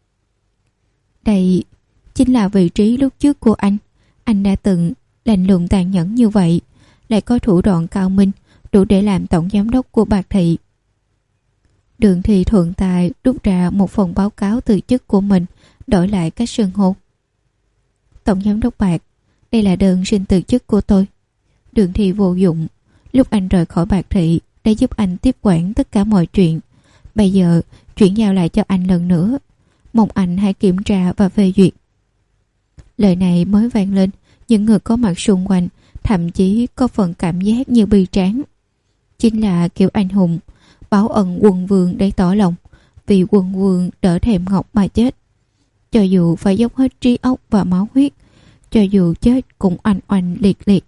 Đây chính là vị trí lúc trước của anh. Anh đã từng lạnh lùng tàn nhẫn như vậy, lại có thủ đoạn cao minh, đủ để làm tổng giám đốc của Bạc Thị. Đường Thi thuận tay rút ra một phần báo cáo từ chức của mình, đổi lại cách xưng hô. Tổng giám đốc Bạc, đây là đơn xin từ chức của tôi. Đường Thi vô dụng. Lúc anh rời khỏi Bạc Thị đã giúp anh tiếp quản tất cả mọi chuyện. Bây giờ chuyển giao lại cho anh lần nữa, mong anh hãy kiểm tra và phê duyệt. Lời này mới vang lên, những người có mặt xung quanh thậm chí có phần cảm giác như bi tráng. Chính là kiểu anh hùng báo ân quân vương để tỏ lòng, vì quân vương đỡ thèm ngọc mà chết. Cho dù phải dốc hết trí óc và máu huyết, cho dù chết cũng oanh oanh liệt liệt.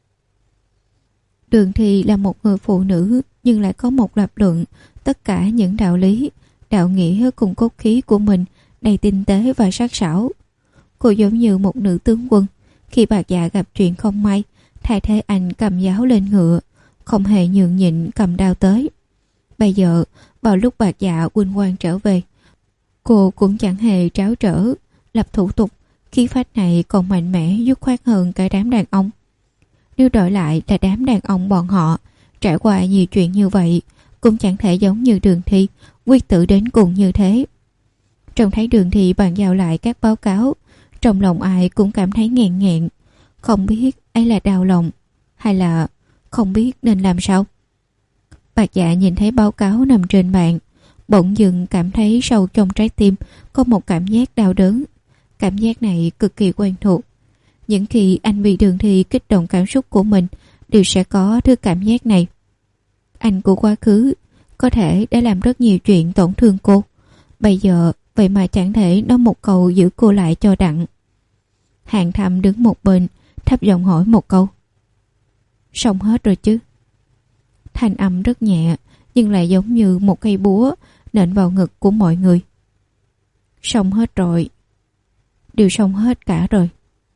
Đường Thi là một người phụ nữ, nhưng lại có một lập luận. Tất cả những đạo lý, đạo nghĩa cùng cốt khí của mình đầy tinh tế và sắc sảo. Cô giống như một nữ tướng quân. Khi Bạc Dạ gặp chuyện không may, thay thế anh cầm giáo lên ngựa, không hề nhường nhịn cầm đao tới. Bây giờ vào lúc Bạc Dạ huynh hoang trở về, cô cũng chẳng hề tráo trở, lập thủ tục. Khí phách này còn mạnh mẽ dứt khoát hơn cả đám đàn ông. Nếu đổi lại là đám đàn ông bọn họ, trải qua nhiều chuyện như vậy, cũng chẳng thể giống như Đường Thi quyết tử đến cùng như thế. Trông thấy Đường Thi bàn giao lại các báo cáo, trong lòng ai cũng cảm thấy nghẹn nghẹn, không biết ấy là đau lòng hay là không biết nên làm sao. Bạc Dạ nhìn thấy báo cáo nằm trên bàn, bỗng dưng cảm thấy sâu trong trái tim có một cảm giác đau đớn. Cảm giác này cực kỳ quen thuộc. Những khi anh bị Đường Thi kích động cảm xúc của mình, đều sẽ có thứ cảm giác này. Anh của quá khứ có thể đã làm rất nhiều chuyện tổn thương cô, bây giờ vậy mà chẳng thể nói một câu giữ cô lại cho đặng. Hàng Thầm đứng một bên, thấp giọng hỏi một câu. Xong hết rồi chứ? Thanh âm rất nhẹ, nhưng lại giống như một cây búa nện vào ngực của mọi người. Xong hết rồi. Đều xong hết cả rồi.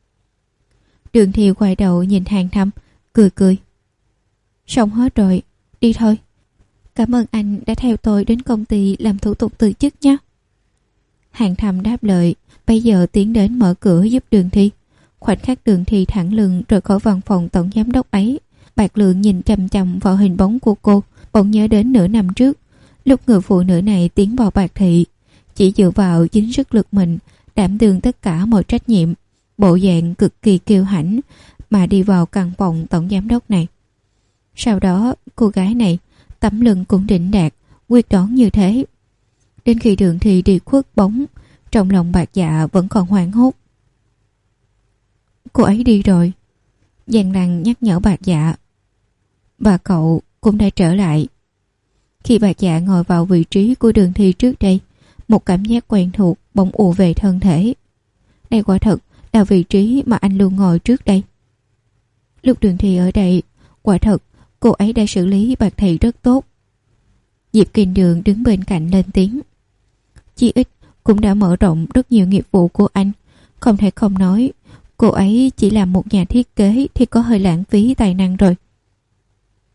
Đường Thi quay đầu nhìn Hàng Thầm, cười cười. Xong hết rồi, đi thôi. Cảm ơn anh đã theo tôi đến công ty làm thủ tục từ chức nhé. Hàng Thầm đáp lời, bây giờ tiến đến mở cửa giúp Đường Thi. Khoảnh khắc Đường Thi thẳng lưng rời khỏi văn phòng tổng giám đốc ấy, Bạc Lượng nhìn chằm chằm vào hình bóng của cô, bỗng nhớ đến nửa năm trước, lúc người phụ nữ này tiến vào Bạc Thị, chỉ dựa vào chính sức lực mình đảm đương tất cả mọi trách nhiệm, bộ dạng cực kỳ kiêu hãnh mà đi vào căn phòng tổng giám đốc này. Sau đó cô gái này tấm lưng cũng đỉnh đạt, quyết đoán như thế. Đến khi Đường Thi đi khuất bóng, trong lòng Bạc Dạ vẫn còn hoảng hốt. Cô ấy đi rồi. Giang Lăng nhắc nhở Bạc Dạ. Và cậu cũng đã trở lại. Khi Bạc Dạ ngồi vào vị trí của Đường Thi trước đây, một cảm giác quen thuộc bỗng ùa về thân thể. Đây quả thật là vị trí mà anh luôn ngồi trước đây. Lúc Đường Thi ở đây, quả thật cô ấy đã xử lý Bạc Thị rất tốt. Diệp Kinh Đường đứng bên cạnh lên tiếng. Chí ít cũng đã mở rộng rất nhiều nghiệp vụ của anh. Không thể không nói, cô ấy chỉ là một nhà thiết kế thì có hơi lãng phí tài năng rồi.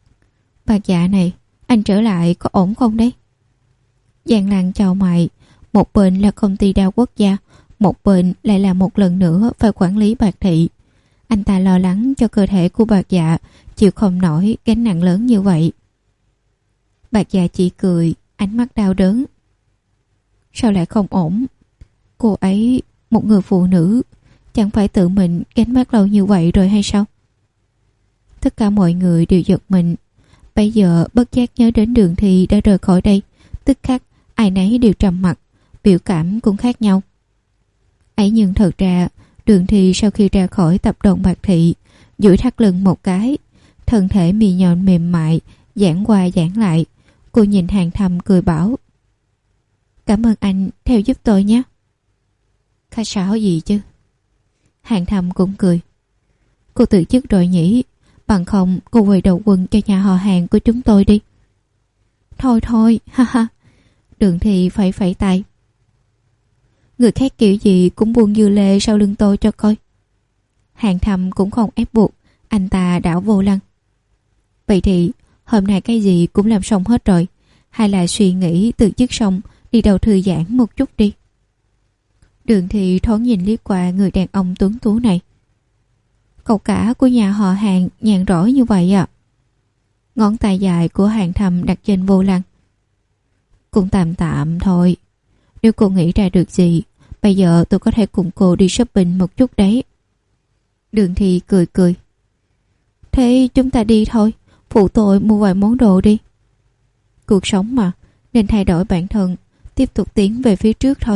Bạc Dạ này, anh trở lại có ổn không đấy? Giang Lăng chào mày, Một bên là công ty đa quốc gia, một bên lại là một lần nữa phải quản lý Bạc Thị. Anh ta lo lắng cho cơ thể của Bạc Dạ chịu không nổi gánh nặng lớn như vậy. Bạc Dạ chỉ cười, ánh mắt đau đớn. Sao lại không ổn? Cô ấy, một người phụ nữ, chẳng phải tự mình gánh vác lâu như vậy rồi hay sao? Tất cả mọi người đều giật mình. Bây giờ bất giác nhớ đến Đường Thi đã rời khỏi đây, tức khắc ai nấy đều trầm mặc, biểu cảm cũng khác nhau. Ấy nhưng thật ra Đường Thi sau khi ra khỏi tập đoàn Bạc Thị, duỗi thắt lưng một cái, thân thể mì nhọn mềm mại giãn qua giãn lại. Cô nhìn Hàng Thâm cười bảo: Cảm ơn anh theo giúp tôi nhé. Khách sáo gì chứ? Hàng Thâm cũng cười. Cô tự chức rồi nhỉ, bằng không cô quay đầu quân cho nhà họ Hàng của chúng tôi đi. Thôi thôi, ha ha. Đường Thi phẩy phẩy tay. Người khác kiểu gì cũng buông dư lê sau lưng tôi cho coi. Hàng Thâm cũng không ép buộc, anh ta đảo vô lăng. Vậy thì hôm nay cái gì cũng làm xong hết rồi, hay là suy nghĩ từ chức xong đi đâu thư giãn một chút đi. Đường Thi thoáng nhìn liếc qua người đàn ông tuấn tú này. Cậu cả của nhà họ Hàng nhàn rỗi như vậy à? Ngón tay dài của Hàng Thâm đặt trên vô lăng. Cũng tạm tạm thôi. Nếu cô nghĩ ra được gì, bây giờ tôi có thể cùng cô đi shopping một chút đấy. Đường Thi cười cười. Thế chúng ta đi thôi, phụ tôi mua vài món đồ đi. Cuộc sống mà, nên thay đổi bản thân, tiếp tục tiến về phía trước thôi.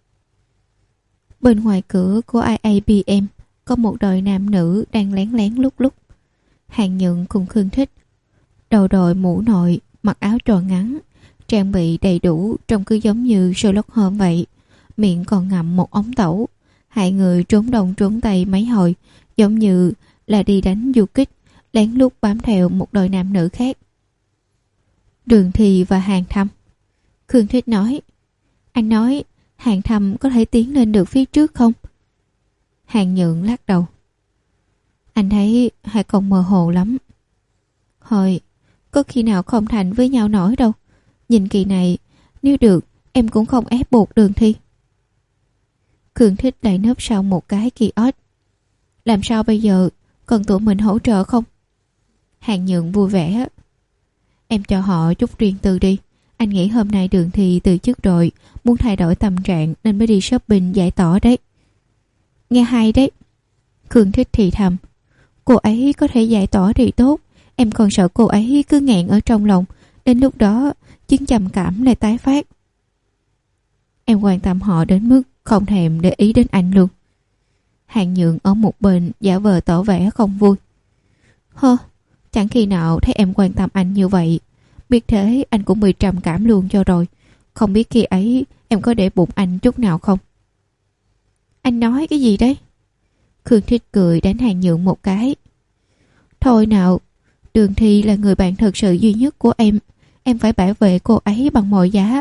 Bên ngoài cửa của i a bê em có một đội nam nữ đang lén lén lúc lúc. Hàng Nhượng cùng Khương Thích, đầu đội mũ nội, mặc áo tròn ngắn, trang bị đầy đủ, trông cứ giống như Sherlock Holmes vậy. Miệng còn ngậm một ống tẩu. Hai người trốn đông trốn tây mấy hồi, giống như là đi đánh du kích, lén lút bám theo một đội nam nữ khác. Đường Thi và Hàng Thâm. Khương Thích nói: Anh nói Hàng Thâm có thể tiến lên được phía trước không? Hàng Nhượng lắc đầu. Anh thấy hai con mơ hồ lắm. Hồi, có khi nào không thành với nhau nổi đâu. Nhìn kỳ này, nếu được em cũng không ép buộc Đường Thi. Khương Thích lại nấp sau một cái kiosk. Làm sao bây giờ, cần tụi mình hỗ trợ không? Hàng Nhượng vui vẻ. Em cho họ chút riêng tư đi. Anh nghĩ hôm nay Đường Thi từ chức rồi, muốn thay đổi tâm trạng nên mới đi shopping giải tỏa đấy. Nghe hay đấy. Khương Thích thì thầm. Cô ấy có thể giải tỏa thì tốt. Em còn sợ cô ấy cứ nghẹn ở trong lòng, đến lúc đó chứng trầm cảm lại tái phát. Em quan tâm họ đến mức không thèm để ý đến anh luôn. Hàng Nhượng ở một bên giả vờ tỏ vẻ không vui. Hơ, chẳng khi nào thấy em quan tâm anh như vậy. Biết thế anh cũng bị trầm cảm luôn cho rồi. Không biết khi ấy em có để bụng anh chút nào không? Anh nói cái gì đấy? Khương Thích cười đánh Hàng Nhượng một cái. Thôi nào, Đường Thi là người bạn thật sự duy nhất của em. Em phải bảo vệ cô ấy bằng mọi giá.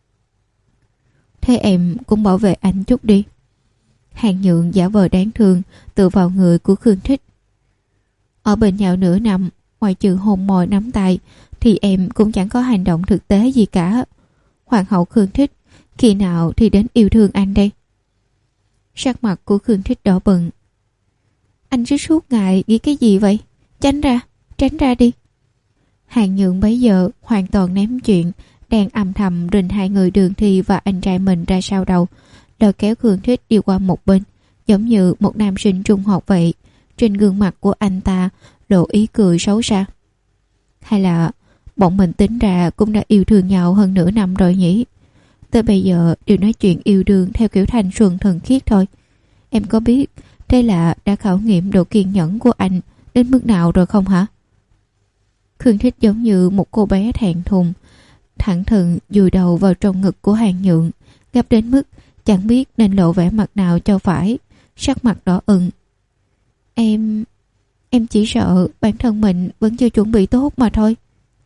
Thế em cũng bảo vệ anh chút đi. Hàng Nhượng giả vờ đáng thương tựa vào người của Khương Thích. Ở bên nhau nửa năm, ngoài trừ hôn môi nắm tay thì em cũng chẳng có hành động thực tế gì cả. Hoàng hậu Khương Thích khi nào thì đến yêu thương anh đây? Sắc mặt của Khương Thích đỏ bừng. Anh cứ suốt ngày nghĩ cái gì vậy? Tránh ra, tránh ra đi. Hàng Nhượng bấy giờ hoàn toàn ném chuyện đang âm thầm rình hai người Đường Thi và anh trai mình ra sau đầu, lôi kéo Khương Thích đi qua một bên, giống như một nam sinh trung học vậy. Trên gương mặt của anh ta lộ ý cười xấu xa. Hay là bọn mình tính ra cũng đã yêu thương nhau hơn nửa năm rồi nhỉ? Tới bây giờ đều nói chuyện yêu đương theo kiểu thanh xuân thần khiết thôi. Em có biết đây là đã khảo nghiệm độ kiên nhẫn của anh đến mức nào rồi không hả? Khương Thích giống như một cô bé thẹn thùng, thẳng thừng dùi đầu vào trong ngực của Hàng Nhượng, gấp đến mức chẳng biết nên lộ vẻ mặt nào cho phải, sắc mặt đỏ ửng. Em... em chỉ sợ bản thân mình vẫn chưa chuẩn bị tốt mà thôi.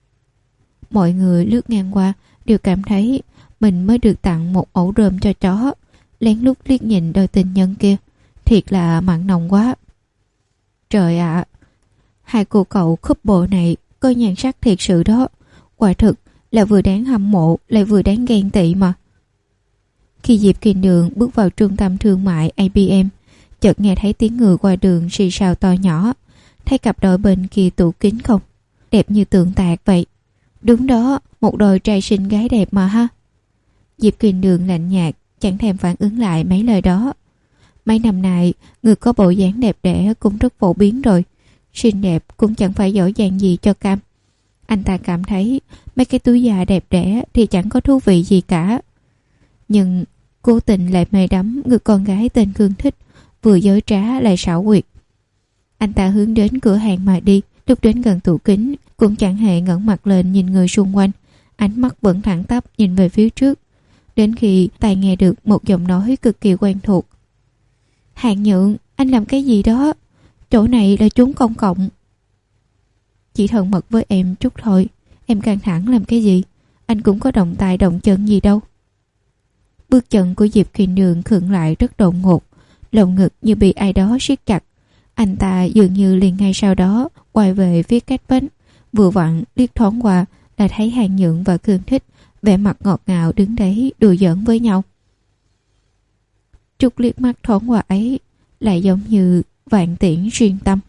Mọi người lướt ngang qua đều cảm thấy mình mới được tặng một ổ rơm cho chó, lén lút liếc nhìn đôi tình nhân kia, thiệt là mặn nồng quá. Trời ạ, à, hai cô cậu couple này có nhan sắc thiệt sự đó, quả thực là vừa đáng hâm mộ lại vừa đáng ghen tị mà. Khi Diệp Kiền Đường bước vào trung tâm thương mại a bê em, chợt nghe thấy tiếng người qua đường xì xào to nhỏ. Thấy cặp đôi bên kia tủ kính không? Đẹp như tượng tạc vậy. Đúng đó, một đôi trai xinh gái đẹp mà ha. Diệp Kiền Đường lạnh nhạt, chẳng thèm phản ứng lại mấy lời đó. Mấy năm nay, người có bộ dáng đẹp đẽ cũng rất phổ biến rồi. Xinh đẹp cũng chẳng phải giỏi giang gì cho cam. Anh ta cảm thấy mấy cái túi da đẹp đẽ thì chẳng có thú vị gì cả. Nhưng cố tình lại mê đắm người con gái tên Khương Thích, vừa dối trá lại xảo quyệt. Anh ta hướng đến cửa hàng mà đi. Lúc đến gần tủ kính cũng chẳng hề ngẩng mặt lên nhìn người xung quanh, ánh mắt vẫn thẳng tắp nhìn về phía trước. Đến khi tai nghe được một giọng nói cực kỳ quen thuộc. Hàng Nhượng, anh làm cái gì đó? Chỗ này là chốn công cộng. Chỉ thân mật với em chút thôi, em căng thẳng làm cái gì? Anh cũng có động tay động chân gì đâu. Bước chân của Diệp Kiền Đường khựng lại rất đột ngột, lồng ngực như bị ai đó siết chặt. Anh ta dường như liền ngay sau đó quay về phía cách vách, vừa vặn liếc thoáng qua là thấy Hàng Nhượng và Khương Thích vẻ mặt ngọt ngào đứng đấy đùa giỡn với nhau. Chút liếc mắt thoáng qua ấy lại giống như vạn tiễn xuyên tâm.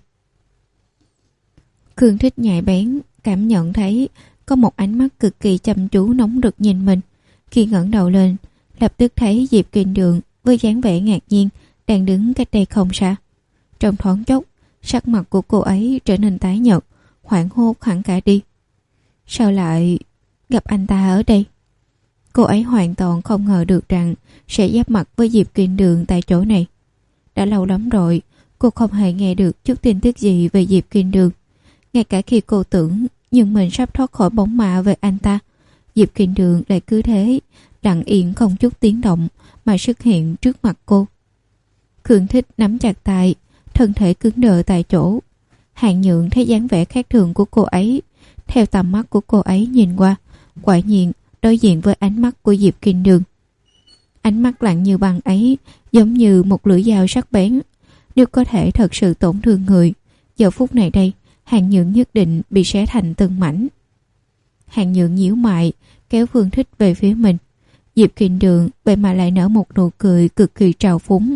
Khương Thích nhạy bén cảm nhận thấy có một ánh mắt cực kỳ chăm chú nóng rực nhìn mình. Khi ngẩng đầu lên, lập tức thấy Diệp Kiền Đường với dáng vẻ ngạc nhiên đang đứng cách đây không xa. Trong thoáng chốc, sắc mặt của cô ấy trở nên tái nhợt, hoảng hốt hẳn cả đi. Sao lại gặp anh ta ở đây? Cô ấy hoàn toàn không ngờ được rằng sẽ giáp mặt với Diệp Kiền Đường tại chỗ này. Đã lâu lắm rồi, cô không hề nghe được chút tin tức gì về Diệp Kiền Đường. Ngay cả khi cô tưởng nhưng mình sắp thoát khỏi bóng ma về anh ta, Diệp Kiền Đường lại cứ thế lặng yên không chút tiếng động mà xuất hiện trước mặt cô. Khương Thích nắm chặt tay, thân thể cứng đờ tại chỗ. Hàng Nhượng thấy dáng vẻ khác thường của cô ấy, theo tầm mắt của cô ấy nhìn qua, quả nhiên đối diện với ánh mắt của Diệp Kiền Đường. Ánh mắt lạnh như băng ấy giống như một lưỡi dao sắc bén. Nếu có thể thật sự tổn thương người, giờ phút này đây Hàng Nhượng nhất định bị xé thành từng mảnh. Hàng Nhượng nhíu mày kéo Phương Thích về phía mình. Diệp Kiền Đường vậy mà lại nở một nụ cười cực kỳ trào phúng.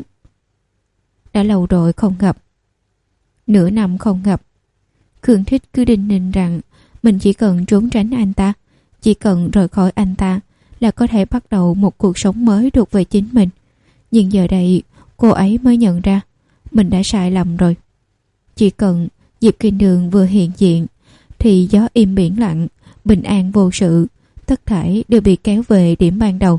Đã lâu rồi không gặp, nửa năm không gặp. Khương Thích cứ đinh ninh rằng mình chỉ cần trốn tránh anh ta, chỉ cần rời khỏi anh ta là có thể bắt đầu một cuộc sống mới thuộc về chính mình. Nhưng giờ đây cô ấy mới nhận ra mình đã sai lầm rồi. Chỉ cần Diệp Kiền Đường vừa hiện diện thì gió im biển lặng, bình an vô sự, tất thảy đều bị kéo về điểm ban đầu.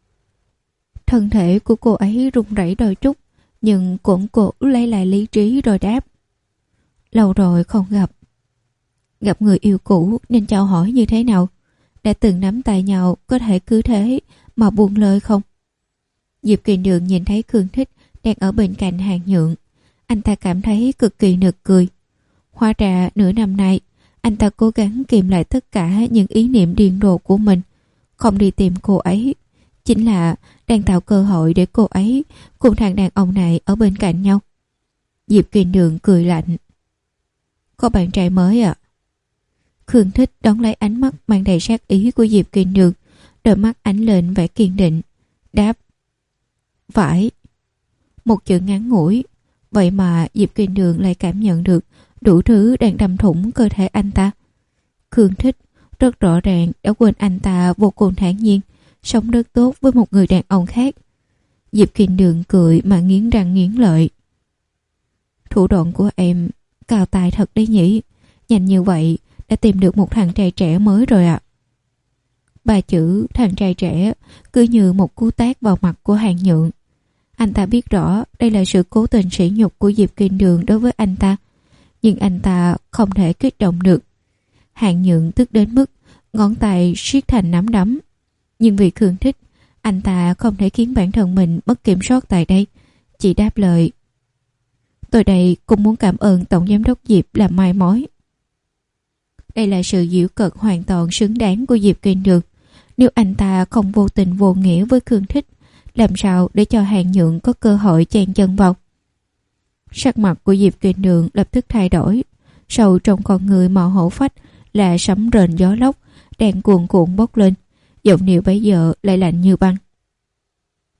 Thân thể của cô ấy run rẩy đôi chút, nhưng cũng cố lấy lại lý trí rồi đáp. Lâu rồi không gặp. Gặp người yêu cũ nên chào hỏi như thế nào? Đã từng nắm tay nhau có thể cứ thế mà buông lời không? Diệp Kiền Đường nhìn thấy Khương Thích đang ở bên cạnh Hàng Nhượng. Anh ta cảm thấy cực kỳ nực cười. Hóa ra nửa năm nay anh ta cố gắng kìm lại tất cả những ý niệm điên rồ của mình, không đi tìm cô ấy, chính là đang tạo cơ hội để cô ấy cùng thằng đàn ông này ở bên cạnh nhau. Diệp Kiền Đường cười lạnh. Có bạn trai mới à? Khương Thích đón lấy ánh mắt mang đầy sát ý của Diệp Kiền Đường, đôi mắt ánh lên vẻ kiên định, đáp. Phải. Một chữ ngắn ngủi, vậy mà Diệp Kiền Đường lại cảm nhận được đủ thứ đang đâm thủng cơ thể anh ta. Khương Thích rất rõ ràng đã quên anh ta vô cùng thản nhiên sống rất tốt với một người đàn ông khác. Diệp Kiền Đường cười mà nghiến răng nghiến lợi. Thủ đoạn của em cao tài thật đấy nhỉ. Nhanh như vậy đã tìm được một thằng trai trẻ mới rồi ạ. À. Ba chữ thằng trai trẻ cứ như một cú tát vào mặt của Hàng Nhượng. Anh ta biết rõ đây là sự cố tình sỉ nhục của Diệp Kiền Đường đối với anh ta, nhưng anh ta không thể kích động được. Hàng Nhượng tức đến mức ngón tay siết thành nắm đấm. Nhưng vì Khương Thích, anh ta không thể khiến bản thân mình mất kiểm soát tại đây, chỉ đáp lời. Tôi đây cũng muốn cảm ơn Tổng Giám đốc Diệp làm mai mối. Đây là sự giễu cợt hoàn toàn xứng đáng của Diệp Kiền Đường. Nếu anh ta không vô tình vô nghĩa với Khương Thích, làm sao để cho Hàng Nhượng có cơ hội chen chân vào? Sắc mặt của Diệp Kiền Đường lập tức thay đổi. Sâu trong con người màu hổ phách là sấm rền gió lốc đang cuồn cuộn bốc lên. Giọng điệu bấy giờ lại lạnh như băng.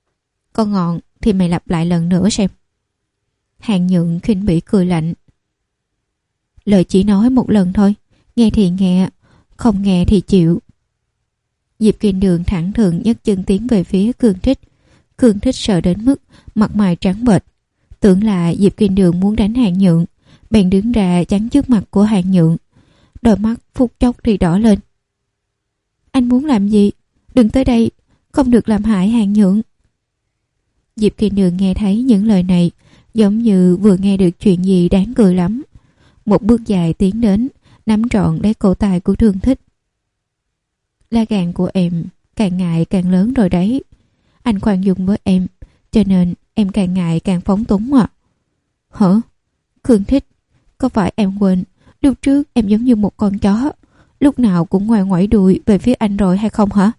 Con ngọn thì mày lặp lại lần nữa xem. Hàng Nhượng khinh bỉ cười lạnh. Lời chỉ nói một lần thôi, nghe thì nghe, không nghe thì chịu. Diệp Kiên Đường thẳng thừng nhấc chân tiến về phía Cương Thích. Cương Thích sợ đến mức mặt mày trắng bệch, tưởng là Diệp Kiên Đường muốn đánh Hàng Nhượng, bèn đứng ra chắn trước mặt của Hàng Nhượng. Đôi mắt phút chốc thì đỏ lên. Anh muốn làm gì? Đừng tới đây, không được làm hại Hàng Nhượng. Diệp Kiên Đường nghe thấy những lời này giống như vừa nghe được chuyện gì đáng cười lắm. Một bước dài tiến đến, nắm trọn lấy cổ tay của Thương Thích. Lá gan của em càng ngày càng lớn rồi đấy. Anh khoan dung với em, cho nên em càng ngày càng phóng túng à. Hả? Khương Thích, có phải em quên lúc trước em giống như một con chó, lúc nào cũng ngoằn ngoẩy đuôi về phía anh rồi hay không hả?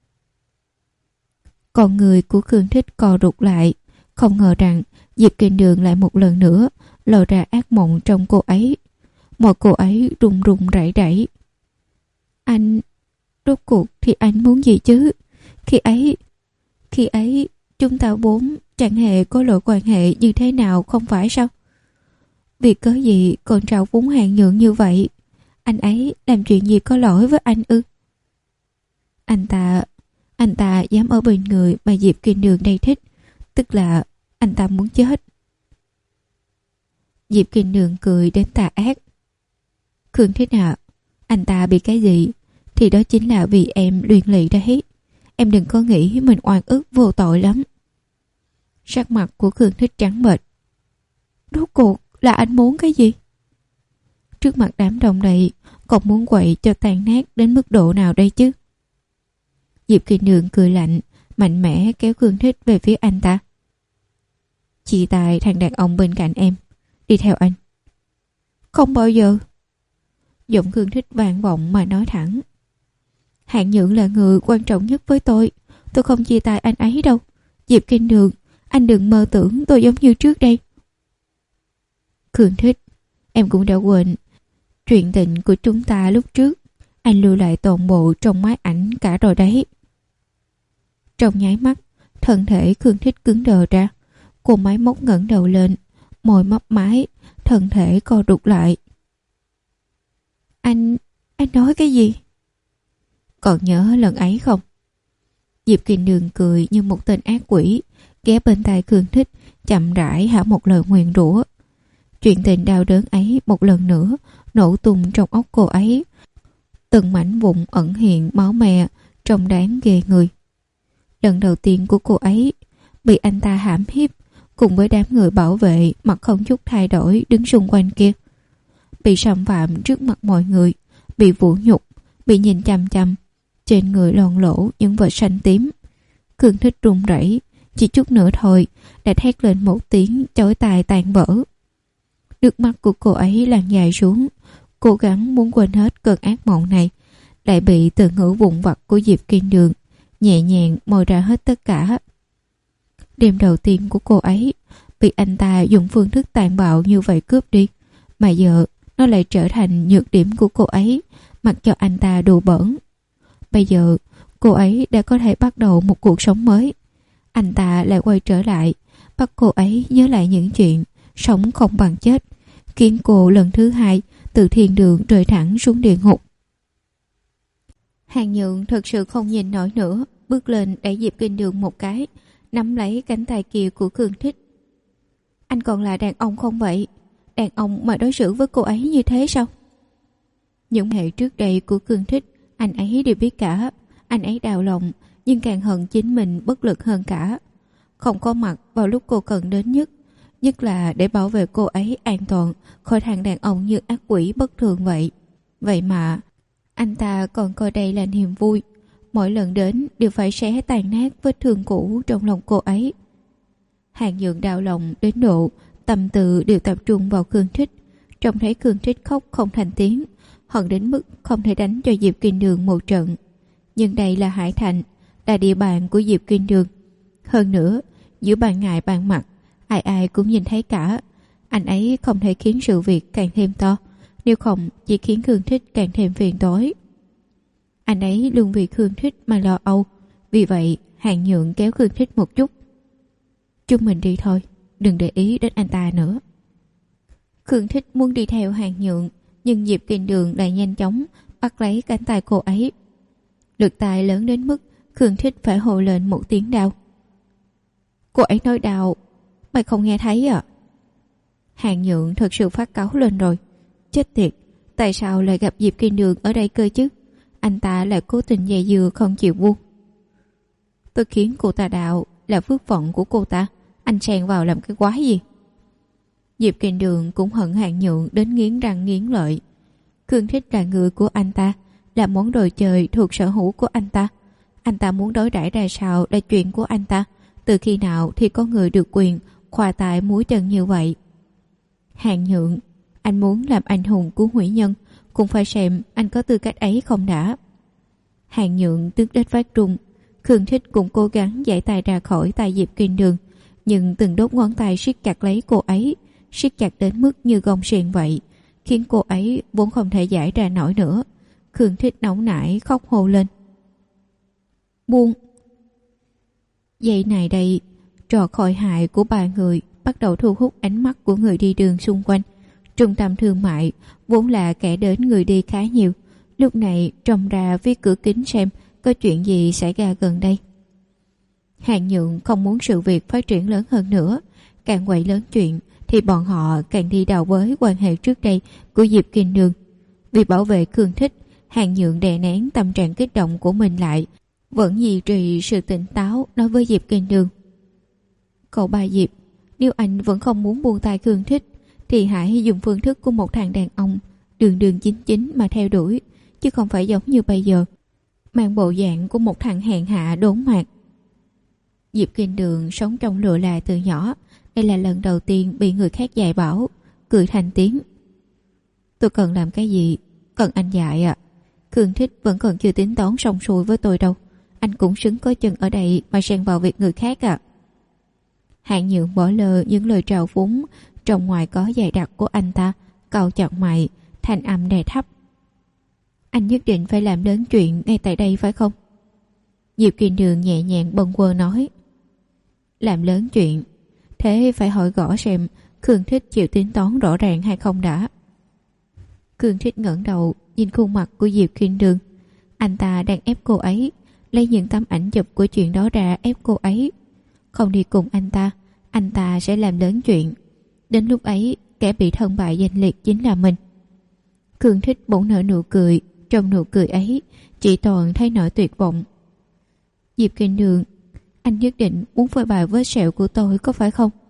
Con người của Khương Thích co rụt lại, không ngờ rằng Diệp Kiên Đường lại một lần nữa lộ ra ác mộng trong cô ấy. Mọi cô ấy run run rẩy rẩy. Anh, rốt cuộc thì anh muốn gì chứ? Khi ấy, khi ấy chúng ta vốn chẳng hề có loại quan hệ như thế nào không phải sao? Vì cớ gì còn trào phúng Hàng Nhượng như vậy? Anh ấy làm chuyện gì có lỗi với anh ư? Anh ta, anh ta dám ở bên người mà Diệp Kiên Đường đây thích, tức là anh ta muốn chết. Diệp Kiên Đường cười đến tà ác. Khương Thích ạ, anh ta bị cái gì thì đó chính là vì em luyện lị đấy. Em đừng có nghĩ mình oan ức vô tội lắm. Sắc mặt của Khương Thích trắng bệch. Rốt cuộc là anh muốn cái gì? Trước mặt đám đông đầy, còn muốn quậy cho tan nát đến mức độ nào đây chứ? Diệp Kiên Đường cười lạnh, mạnh mẽ kéo Khương Thích về phía anh ta. Chị Tài thằng đàn ông bên cạnh em, đi theo anh. Không bao giờ. Giọng Khương Thích vang vọng mà nói thẳng. Hàng Nhượng là người quan trọng nhất với tôi. Tôi không chia tay anh ấy đâu. Diệp Kiên Đường, anh đừng mơ tưởng tôi giống như trước đây. Khương Thích, em cũng đã quên chuyện tình của chúng ta lúc trước. Anh lưu lại toàn bộ trong máy ảnh cả rồi đấy. Trong nháy mắt, thân thể Khương Thích cứng đờ ra. Cô máy móc ngẩng đầu lên, môi mấp máy, thân thể co rụt lại. Anh, anh nói cái gì? Còn nhớ lần ấy không? Diệp Kiên Đường cười như một tên ác quỷ, ghé bên tai Khương Thích, chậm rãi hạ một lời nguyền rủa. Chuyện tình đau đớn ấy một lần nữa nổ tung trong óc cô ấy. Từng mảnh vụn ẩn hiện máu me trông đáng ghê người. Lần đầu tiên của cô ấy bị anh ta hãm hiếp, cùng với đám người bảo vệ mặt không chút thay đổi đứng xung quanh kia. Bị xâm phạm trước mặt mọi người, bị vũ nhục, bị nhìn chằm chằm, trên người loang lỗ những vệt xanh tím. Khương Thích run rẩy, chỉ chút nữa thôi đã thét lên một tiếng chói tai tàn vỡ. Nước mắt của cô ấy lăn dài xuống, cố gắng muốn quên hết cơn ác mộng này, lại bị từ ngữ vụn vặt của Diệp Kiên Đường nhẹ nhàng moi ra hết tất cả. Đêm đầu tiên của cô ấy bị anh ta dùng phương thức tàn bạo như vậy cướp đi, mà giờ nó lại trở thành nhược điểm của cô ấy, mặc cho anh ta đùa bỡn. Bây giờ cô ấy đã có thể bắt đầu một cuộc sống mới. Anh ta lại quay trở lại, bắt cô ấy nhớ lại những chuyện sống không bằng chết, khiến cô lần thứ hai từ thiên đường rơi thẳng xuống địa ngục. Hàng Nhượng thật sự không nhìn nổi nữa, bước lên đẩy Diệp Kiên Đường một cái, nắm lấy cánh tay kia của Khương Thích. Anh còn là đàn ông không vậy? Đàn ông mà đối xử với cô ấy như thế sao? Những hệ trước đây của Khương Thích anh ấy đều biết cả. Anh ấy đau lòng, nhưng càng hận chính mình bất lực hơn cả. Không có mặt vào lúc cô cần đến nhất, nhất là để bảo vệ cô ấy an toàn khỏi thằng đàn ông như ác quỷ bất thường vậy. Vậy mà anh ta còn coi đây là niềm vui, mỗi lần đến đều phải xé tàn nát vết thương cũ trong lòng cô ấy. Hàng Nhượng đau lòng đến độ tâm tư đều tập trung vào Khương Thích. Trông thấy Khương Thích khóc không thành tiếng, hận đến mức không thể đánh cho Diệp Kiên Đường một trận. Nhưng đây là Hải Thành, là địa bàn của Diệp Kiên Đường. Hơn nữa, giữa ban ngày ban mặt, ai ai cũng nhìn thấy cả. Anh ấy không thể khiến sự việc càng thêm to, nếu không chỉ khiến Khương Thích càng thêm phiền toái. Anh ấy luôn vì Khương Thích mà lo âu, vì vậy Hàng Nhượng kéo Khương Thích một chút. chúng mình đi thôi, đừng để ý đến anh ta nữa. Khương Thích muốn đi theo Hàng Nhượng, nhưng Diệp Kinh Đường lại nhanh chóng bắt lấy cánh tay cô ấy. Lực tay lớn đến mức Khương Thích phải hô lên một tiếng đau. Cô ấy nói đau, mày không nghe thấy à? Hàng Nhượng thật sự phát cáu lên rồi. Chết tiệt, tại sao lại gặp Diệp Kinh Đường ở đây cơ chứ? Anh ta lại cố tình dè dừa không chịu buông. Tôi khiến cô ta đạo là phước phận của cô ta, anh xen vào làm cái quái gì? Diệp Kinh Đường cũng hận Hàng Nhượng đến nghiến răng nghiến lợi. Khương Thích là người của anh ta, là món đồ chơi thuộc sở hữu của anh ta. Anh ta muốn đối đãi ra sao là chuyện của anh ta. Từ khi nào thì có người được quyền khoa tay múa chân như vậy? Hàng Nhượng, anh muốn làm anh hùng cứu hủy nhân, cũng phải xem anh có tư cách ấy không đã. Hàng Nhượng tức đến phát run. Khương Thích cũng cố gắng giải tay ra khỏi tay Diệp Kinh Đường, nhưng từng đốt ngón tay siết chặt lấy cô ấy, siết chặt đến mức như gông xiềng vậy, khiến cô ấy vốn không thể giải ra nổi nữa. Khương Thích nóng nảy khóc hô lên. Buông! Giây này đây, trò khôi hài của ba người bắt đầu thu hút ánh mắt của người đi đường xung quanh. Trung tâm thương mại vốn là kẻ đến người đi khá nhiều, lúc này trông ra phía cửa kính xem có chuyện gì xảy ra gần đây. Hàng Nhượng không muốn sự việc phát triển lớn hơn nữa, càng quậy lớn chuyện thì bọn họ càng đi đào bới quan hệ trước đây của Diệp Kinh Đường. Vì bảo vệ Khương Thích, Hàng Nhượng đè nén tâm trạng kích động của mình lại, vẫn duy trì sự tỉnh táo nói với Diệp Kinh Đường. Cậu ba Diệp, nếu anh vẫn không muốn buông tay Khương Thích thì hãy dùng phương thức của một thằng đàn ông đường đường chính chính mà theo đuổi, chứ không phải giống như bây giờ mang bộ dạng của một thằng hèn hạ đốn mạt. Diệp Kinh Đường sống trong lụa là từ nhỏ, đây là lần đầu tiên bị người khác dạy bảo, cười thành tiếng. Tôi cần làm cái gì? Cần anh dạy à? Khương Thích vẫn còn chưa tính toán xong xuôi với tôi đâu. Anh cũng xứng có chân ở đây mà xen vào việc người khác à? Hạng Nhượng bỏ lơ những lời trào phúng trong ngoài có dày đặc của anh ta, cau chặt mày, thanh âm đè thấp. Anh nhất định phải làm lớn chuyện ngay tại đây phải không? Diệp Kinh Đường nhẹ nhàng bâng quơ nói. Làm lớn chuyện? Thế phải hỏi gõ xem Khương Thích chịu tính toán rõ ràng hay không đã. Khương Thích ngẩng đầu nhìn khuôn mặt của Diệp Kinh Đường. Anh ta đang ép cô ấy, lấy những tấm ảnh chụp của chuyện đó ra ép cô ấy. Không đi cùng anh ta, anh ta sẽ làm lớn chuyện. Đến lúc ấy, kẻ bị thân bại danh liệt chính là mình. Khương Thích bỗng nở nụ cười, trong nụ cười ấy chỉ toàn thấy nỗi tuyệt vọng. Diệp Kinh Đường, anh nhất định muốn phơi bày vết sẹo của tôi có phải không?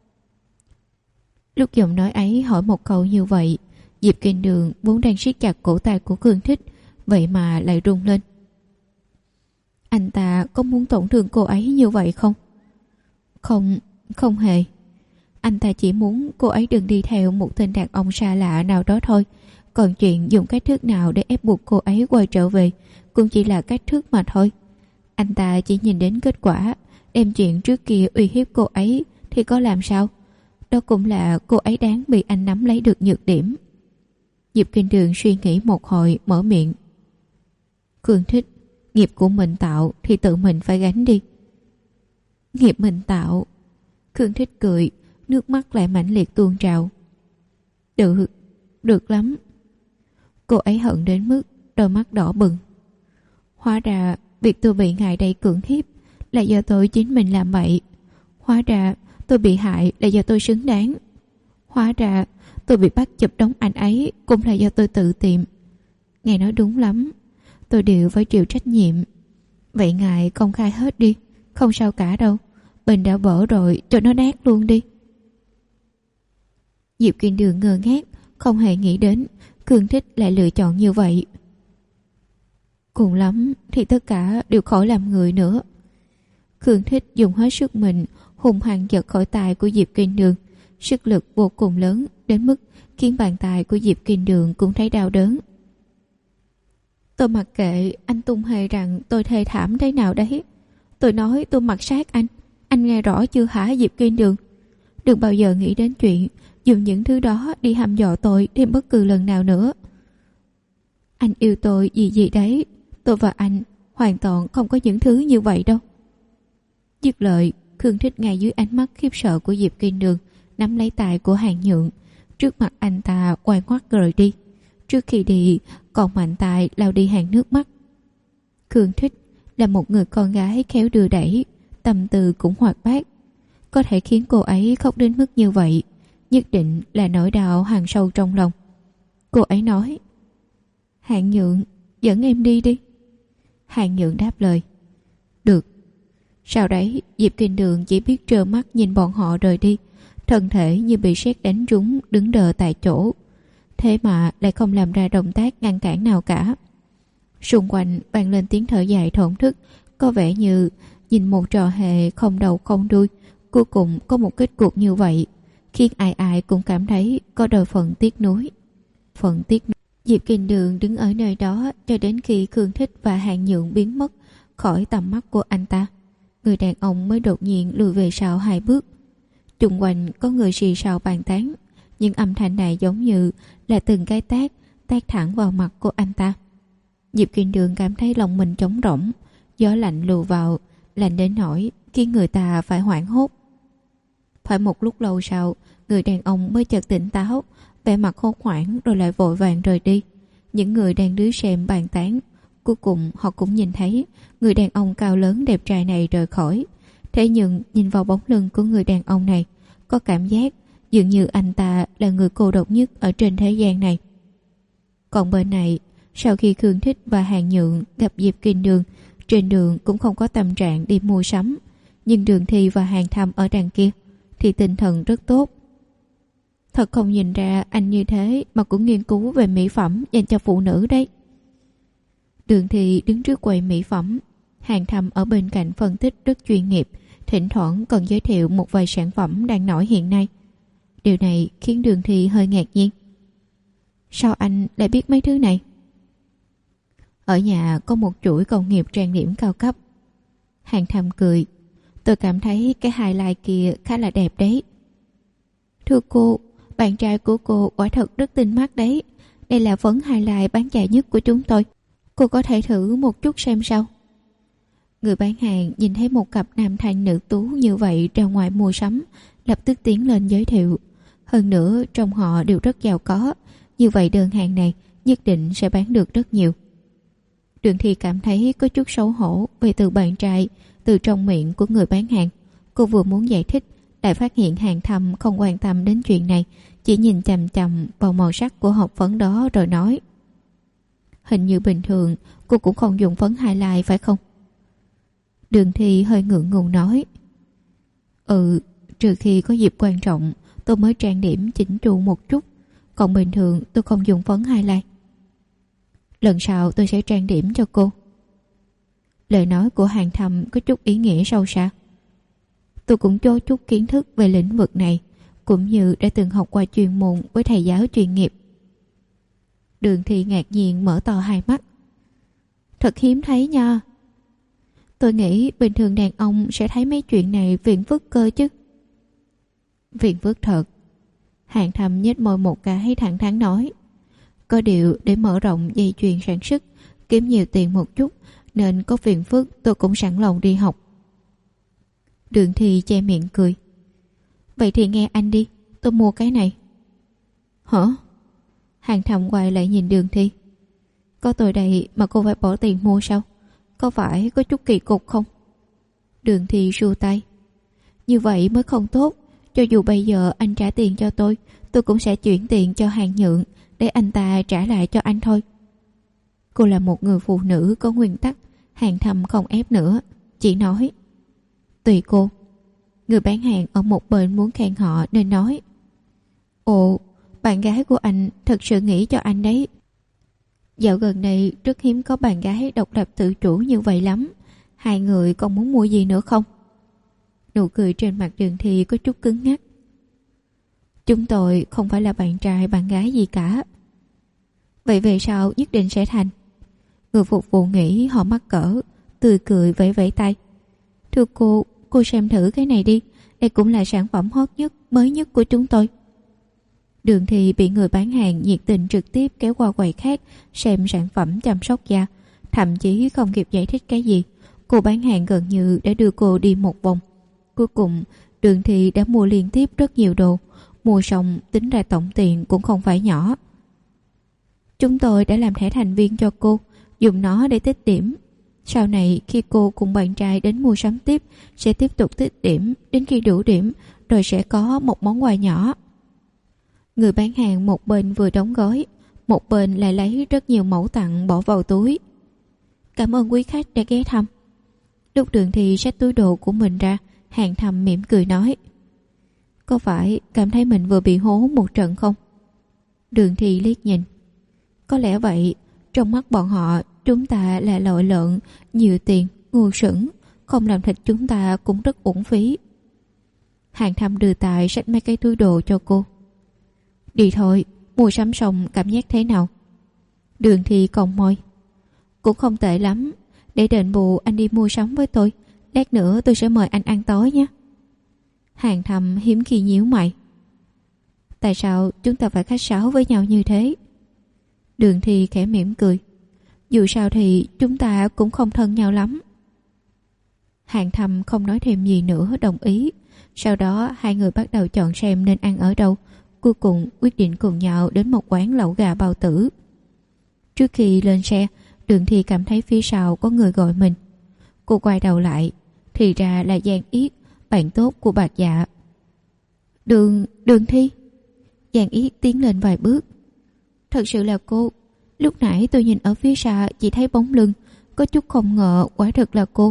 Lúc giọng nói ấy hỏi một câu như vậy, Diệp Kinh Đường vốn đang siết chặt cổ tay của Khương Thích, vậy mà lại rung lên. Anh ta có muốn tổn thương cô ấy như vậy không? Không, không hề. Anh ta chỉ muốn cô ấy đừng đi theo một tên đàn ông xa lạ nào đó thôi. Còn chuyện dùng cách thức nào để ép buộc cô ấy quay trở về cũng chỉ là cách thức mà thôi. Anh ta chỉ nhìn đến kết quả, đem chuyện trước kia uy hiếp cô ấy thì có làm sao? Đó cũng là cô ấy đáng bị anh nắm lấy được nhược điểm. Diệp Kinh Đường suy nghĩ một hồi mở miệng. Khương Thích, nghiệp của mình tạo thì tự mình phải gánh đi. Nghiệp mình tạo? Khương Thích cười, nước mắt lại mãnh liệt tuôn trào. Được, được lắm. Cô ấy hận đến mức đôi mắt đỏ bừng. Hóa ra việc tôi bị ngài đây cưỡng hiếp là do tôi chính mình làm bậy. Hóa ra tôi bị hại là do tôi xứng đáng. Hóa ra tôi bị bắt chụp đóng ảnh ấy cũng là do tôi tự tìm. Ngài nói đúng lắm, tôi đều phải chịu trách nhiệm. Vậy ngài công khai hết đi, không sao cả đâu. Bình đã vỡ rồi, cho nó nát luôn đi. Diệp Kinh Đường ngơ ngác, không hề nghĩ đến Khương Thích lại lựa chọn như vậy. Cùng lắm thì tất cả đều khỏi làm người nữa. Khương Thích dùng hết sức mình hùng hăng giật khỏi tay của Diệp Kinh Đường, sức lực vô cùng lớn đến mức khiến bàn tay của Diệp Kinh Đường cũng thấy đau đớn. Tôi mặc kệ anh tung hề rằng tôi thê thảm thế nào đấy. Tôi nói tôi mặc sát anh. Anh nghe rõ chưa hả Diệp Kinh Đường? Đừng bao giờ nghĩ đến chuyện dùng những thứ đó đi hăm dọa tôi thêm bất cứ lần nào nữa. Anh yêu tôi gì gì đấy. Tôi và anh hoàn toàn không có những thứ như vậy đâu. Dứt lời, Khương Thích ngay dưới ánh mắt khiếp sợ của Diệp Kinh Đường nắm lấy tay của Hàn Nhượng, trước mặt anh ta quay ngoắt rời đi. Trước khi đi còn mạnh tay lau đi hàng nước mắt. Khương Thích là một người con gái khéo đưa đẩy, tâm tư cũng hoạt bát. Có thể khiến cô ấy khóc đến mức như vậy, nhất định là nỗi đau hằn sâu trong lòng. Cô ấy nói: Hàn Nhượng, dẫn em đi đi. Hàn Nhượng đáp lời: Được. Sau đấy Diệp Kinh Đường chỉ biết trơ mắt nhìn bọn họ rời đi, thân thể như bị sét đánh trúng, đứng đờ tại chỗ. Thế mà lại không làm ra động tác ngăn cản nào cả. Xung quanh vang lên tiếng thở dài thổn thức, có vẻ như nhìn một trò hề không đầu không đuôi, cuối cùng có một kết cục như vậy, khiến ai ai cũng cảm thấy có đôi phần tiếc nuối. Phần tiếc nuối. Diệp Kinh Đường đứng ở nơi đó cho đến khi Khương Thích và Hàn Nhượng biến mất khỏi tầm mắt của anh ta. Người đàn ông mới đột nhiên lùi về sau hai bước. Xung quanh có người xì xào bàn tán, nhưng âm thanh này giống như là từng cái tát tát thẳng vào mặt của anh ta. Diệp Kinh Đường cảm thấy lòng mình trống rỗng, gió lạnh lùa vào, lạnh đến nỗi khiến người ta phải hoảng hốt. Phải một lúc lâu sau, người đàn ông mới chợt tỉnh táo, vẻ mặt hốt hoảng rồi lại vội vàng rời đi. Những người đang đứng xem bàn tán, cuối cùng họ cũng nhìn thấy người đàn ông cao lớn đẹp trai này rời khỏi. Thế nhưng nhìn vào bóng lưng của người đàn ông này, có cảm giác dường như anh ta là người cô độc nhất ở trên thế gian này. Còn bên này, sau khi Khương Thích và Hàn Nhượng gặp Diệp Kinh Đường, trên đường cũng không có tâm trạng đi mua sắm, nhưng Đường Thi và Hàn Thâm ở đằng kia thì tinh thần rất tốt. Thật không nhìn ra anh như thế mà cũng nghiên cứu về mỹ phẩm dành cho phụ nữ đấy. Đường Thi đứng trước quầy mỹ phẩm, Hàn Thâm ở bên cạnh phân tích rất chuyên nghiệp, thỉnh thoảng còn giới thiệu một vài sản phẩm đang nổi hiện nay. Điều này khiến Đường Thi hơi ngạc nhiên. Sao anh lại biết mấy thứ này? Ở nhà có một chuỗi công nghiệp trang điểm cao cấp. Hàn Thâm cười. Tôi cảm thấy cái highlight kia khá là đẹp đấy. Thưa cô, bạn trai của cô quả thật rất tinh mắt đấy. Đây là phấn highlight bán chạy nhất của chúng tôi. Cô có thể thử một chút xem sao. Người bán hàng nhìn thấy một cặp nam thanh nữ tú như vậy ra ngoài mua sắm, lập tức tiến lên giới thiệu. Hơn nữa trong họ đều rất giàu có, như vậy đơn hàng này nhất định sẽ bán được rất nhiều. Đường Thi cảm thấy có chút xấu hổ về từ bạn trai từ trong miệng của người bán hàng. Cô vừa muốn giải thích, lại phát hiện Hàn Thâm không quan tâm đến chuyện này, chỉ nhìn chằm chằm vào màu sắc của hộp phấn đó rồi nói: Hình như bình thường cô cũng không dùng phấn highlight phải không? Đường Thi hơi ngượng ngùng nói: Ừ, trừ khi có dịp quan trọng tôi mới trang điểm chỉnh chu một chút, còn bình thường tôi không dùng phấn highlight. Lần sau tôi sẽ trang điểm cho cô. Lời nói của Hàn Thâm có chút ý nghĩa sâu xa. Tôi cũng cho chút kiến thức về lĩnh vực này, cũng như đã từng học qua chuyên môn với thầy giáo chuyên nghiệp. Đường Thi ngạc nhiên mở to hai mắt. Thật hiếm thấy nha. Tôi nghĩ bình thường đàn ông sẽ thấy mấy chuyện này phiền phức cơ chứ. Phiền phức thật. Hàn Thâm nhếch môi một cái thẳng thắn nói. Có điều để mở rộng dây chuyền sản xuất, kiếm nhiều tiền một chút, nên có phiền phức tôi cũng sẵn lòng đi học. Đường Thi che miệng cười. Vậy thì nghe anh đi, tôi mua cái này. Hả? Hàn Thâm quay lại nhìn Đường Thi. Có tôi đây mà cô phải bỏ tiền mua sao? Có phải có chút kỳ cục không? Đường Thi xua tay. Như vậy mới không tốt. Cho dù bây giờ anh trả tiền cho tôi, tôi cũng sẽ chuyển tiền cho Hàn Nhượng để anh ta trả lại cho anh thôi. Cô là một người phụ nữ có nguyên tắc. Hàn Thâm không ép nữa, chỉ nói: Tùy cô. Người bán hàng ở một bên muốn khen họ nên nói: Ồ, bạn gái của anh thật sự nghĩ cho anh đấy. Dạo gần đây rất hiếm có bạn gái độc lập tự chủ như vậy lắm. Hai người còn muốn mua gì nữa không? Nụ cười trên mặt Đường Thi có chút cứng ngắc. Chúng tôi không phải là bạn trai bạn gái gì cả. Vậy về sau nhất định sẽ thành. Người phục vụ nghĩ họ mắc cỡ, tươi cười vẫy vẫy tay. Thưa cô, cô xem thử cái này đi. Đây cũng là sản phẩm hot nhất, mới nhất của chúng tôi. Đường Thi bị người bán hàng nhiệt tình trực tiếp kéo qua quầy khác xem sản phẩm chăm sóc da. Thậm chí không kịp giải thích cái gì, cô bán hàng gần như đã đưa cô đi một vòng. Cuối cùng Đường Thị đã mua liên tiếp rất nhiều đồ. Mua xong tính ra tổng tiền cũng không phải nhỏ. Chúng tôi đã làm thẻ thành viên cho cô, dùng nó để tích điểm. Sau này khi cô cùng bạn trai đến mua sắm tiếp, sẽ tiếp tục tích điểm đến khi đủ điểm, rồi sẽ có một món quà nhỏ. Người bán hàng một bên vừa đóng gói, một bên lại lấy rất nhiều mẫu tặng bỏ vào túi. Cảm ơn quý khách đã ghé thăm. Lúc Đường Thị xách túi đồ của mình ra, Hàng Thầm mỉm cười nói: Có phải cảm thấy mình vừa bị hố một trận không? Đường Thị liếc nhìn. Có lẽ vậy. Trong mắt bọn họ, chúng ta là loại lợn, nhiều tiền, ngu xuẩn, không làm thịt chúng ta cũng rất uổng phí. Hàng Thầm đưa tay xách mấy cái túi đồ cho cô. Đi thôi, mua sắm xong cảm giác thế nào? Đường Thị cong môi. Cũng không tệ lắm. Để đền bù anh đi mua sắm với tôi. Lát nữa tôi sẽ mời anh ăn tối nhé. Hàng Thầm hiếm khi nhíu mày. Tại sao chúng ta phải khách sáo với nhau như thế? Đường Thị khẽ mỉm cười. Dù sao thì chúng ta cũng không thân nhau lắm. Hàng Thầm không nói thêm gì nữa, đồng ý. Sau đó hai người bắt đầu chọn xem nên ăn ở đâu. Cuối cùng quyết định cùng nhau đến một quán lẩu gà bao tử. Trước khi lên xe, Đường Thị cảm thấy phía sau có người gọi mình. Cô quay đầu lại, thì ra là Giang Yết, bạn tốt của Bạch Dạ. Đường, Đường Thị. Giang Yết tiến lên vài bước. Thật sự là cô. Lúc nãy tôi nhìn ở phía xa chỉ thấy bóng lưng, có chút không ngờ quả thật là cô.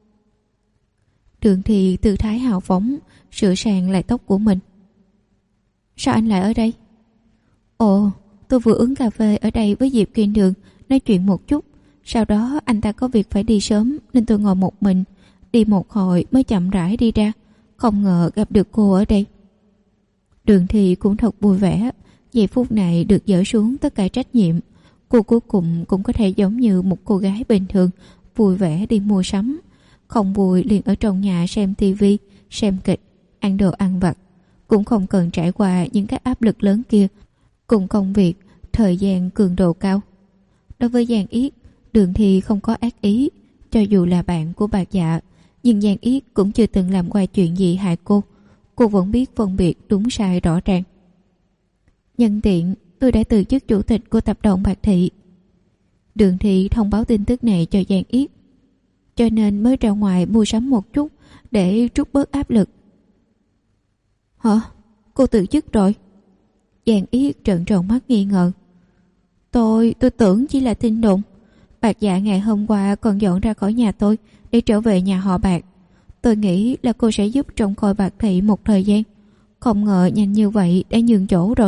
Đường Thị tư thái hào phóng, sửa sang lại tóc của mình. Sao anh lại ở đây? Ồ, tôi vừa uống cà phê ở đây với Diệp Kiên Đường, nói chuyện một chút. Sau đó anh ta có việc phải đi sớm nên tôi ngồi một mình, đi một hồi mới chậm rãi đi ra. Không ngờ gặp được cô ở đây. Đường Thị cũng thật vui vẻ. Giây phút này được dỡ xuống tất cả trách nhiệm. Cô cuối cùng cũng có thể giống như một cô gái bình thường, vui vẻ đi mua sắm. Không vui liền ở trong nhà xem tivi, xem kịch, ăn đồ ăn vặt. Cũng không cần trải qua những cái áp lực lớn kia. Cùng công việc, thời gian cường độ cao. Đối với Giang Yết, Đường Thị không có ác ý. Cho dù là bạn của Bạch Dạ, nhưng Giang Yết cũng chưa từng làm qua chuyện gì hại cô. Cô vẫn biết phân biệt đúng sai rõ ràng. Nhân tiện, tôi đã từ chức chủ tịch của tập đoàn Bạch Thị. Đường Thị thông báo tin tức này cho Giang Yết, cho nên mới ra ngoài mua sắm một chút để trút bớt áp lực. Hả? Cô từ chức rồi? Giang Yết trợn tròn mắt nghi ngờ. Tôi, tôi tưởng chỉ là tin đồn. Bạch Dạ ngày hôm qua còn dọn ra khỏi nhà tôi để trở về nhà họ Bạch. Tôi nghĩ là cô sẽ giúp trông coi Bạch Thị một thời gian. Không ngờ nhanh như vậy đã nhường chỗ rồi.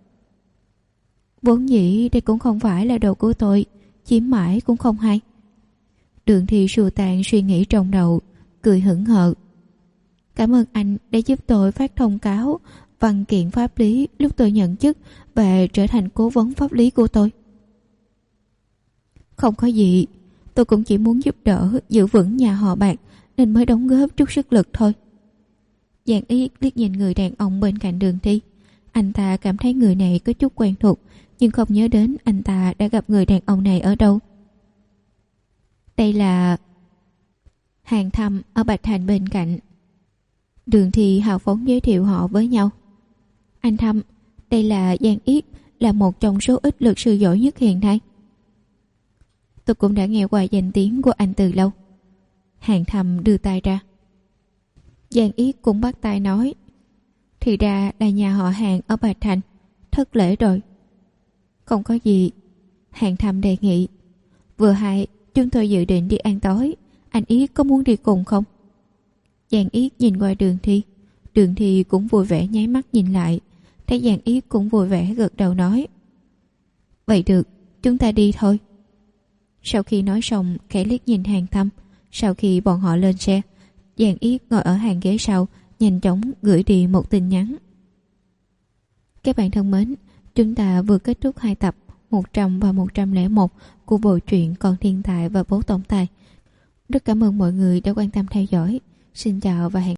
Vốn dĩ đây cũng không phải là đồ của tôi, chiếm mãi cũng không hay. Đường Thị sù tàn suy nghĩ trong đầu, cười hững hờ. Cảm ơn anh đã giúp tôi phát thông cáo văn kiện pháp lý lúc tôi nhận chức và trở thành cố vấn pháp lý của tôi. Không có gì, tôi cũng chỉ muốn giúp đỡ giữ vững nhà họ Bạch nên mới đóng góp chút sức lực thôi. Giang Yết liếc nhìn người đàn ông bên cạnh Đường Thị. Anh ta cảm thấy người này có chút quen thuộc, nhưng không nhớ đến anh ta đã gặp người đàn ông này ở đâu. Đây là Hàng Thầm ở Bạch Thành bên cạnh. Đường Thị hào phóng giới thiệu họ với nhau. Anh Thầm, đây là Giang Yết, là một trong số ít luật sư giỏi nhất hiện nay. Tôi cũng đã nghe qua danh tiếng của anh từ lâu. Hàng Thầm đưa tay ra. Giang Yết cũng bắt tay nói. Thì ra là nhà họ Hàng ở Bạch Thành. Thất lễ rồi. Không có gì. Hàng Thầm đề nghị. Vừa hay chúng tôi dự định đi ăn tối. Anh Yết có muốn đi cùng không? Giang Yết nhìn qua Đường Thị. Đường Thị cũng vui vẻ nháy mắt nhìn lại. Thấy Giang Yết cũng vui vẻ gật đầu nói. Vậy được, chúng ta đi thôi. Sau khi nói xong, khẽ liếc nhìn Hàng Thầm. Sau khi bọn họ lên xe, Giang Yết ngồi ở hàng ghế sau, nhanh chóng gửi đi một tin nhắn. Các bạn thân mến, chúng ta vừa kết thúc hai tập một trăm và một trăm lẻ một của bộ truyện Con Thiên Tài và Bố Tổng Tài. Rất cảm ơn mọi người đã quan tâm theo dõi. Xin chào và hẹn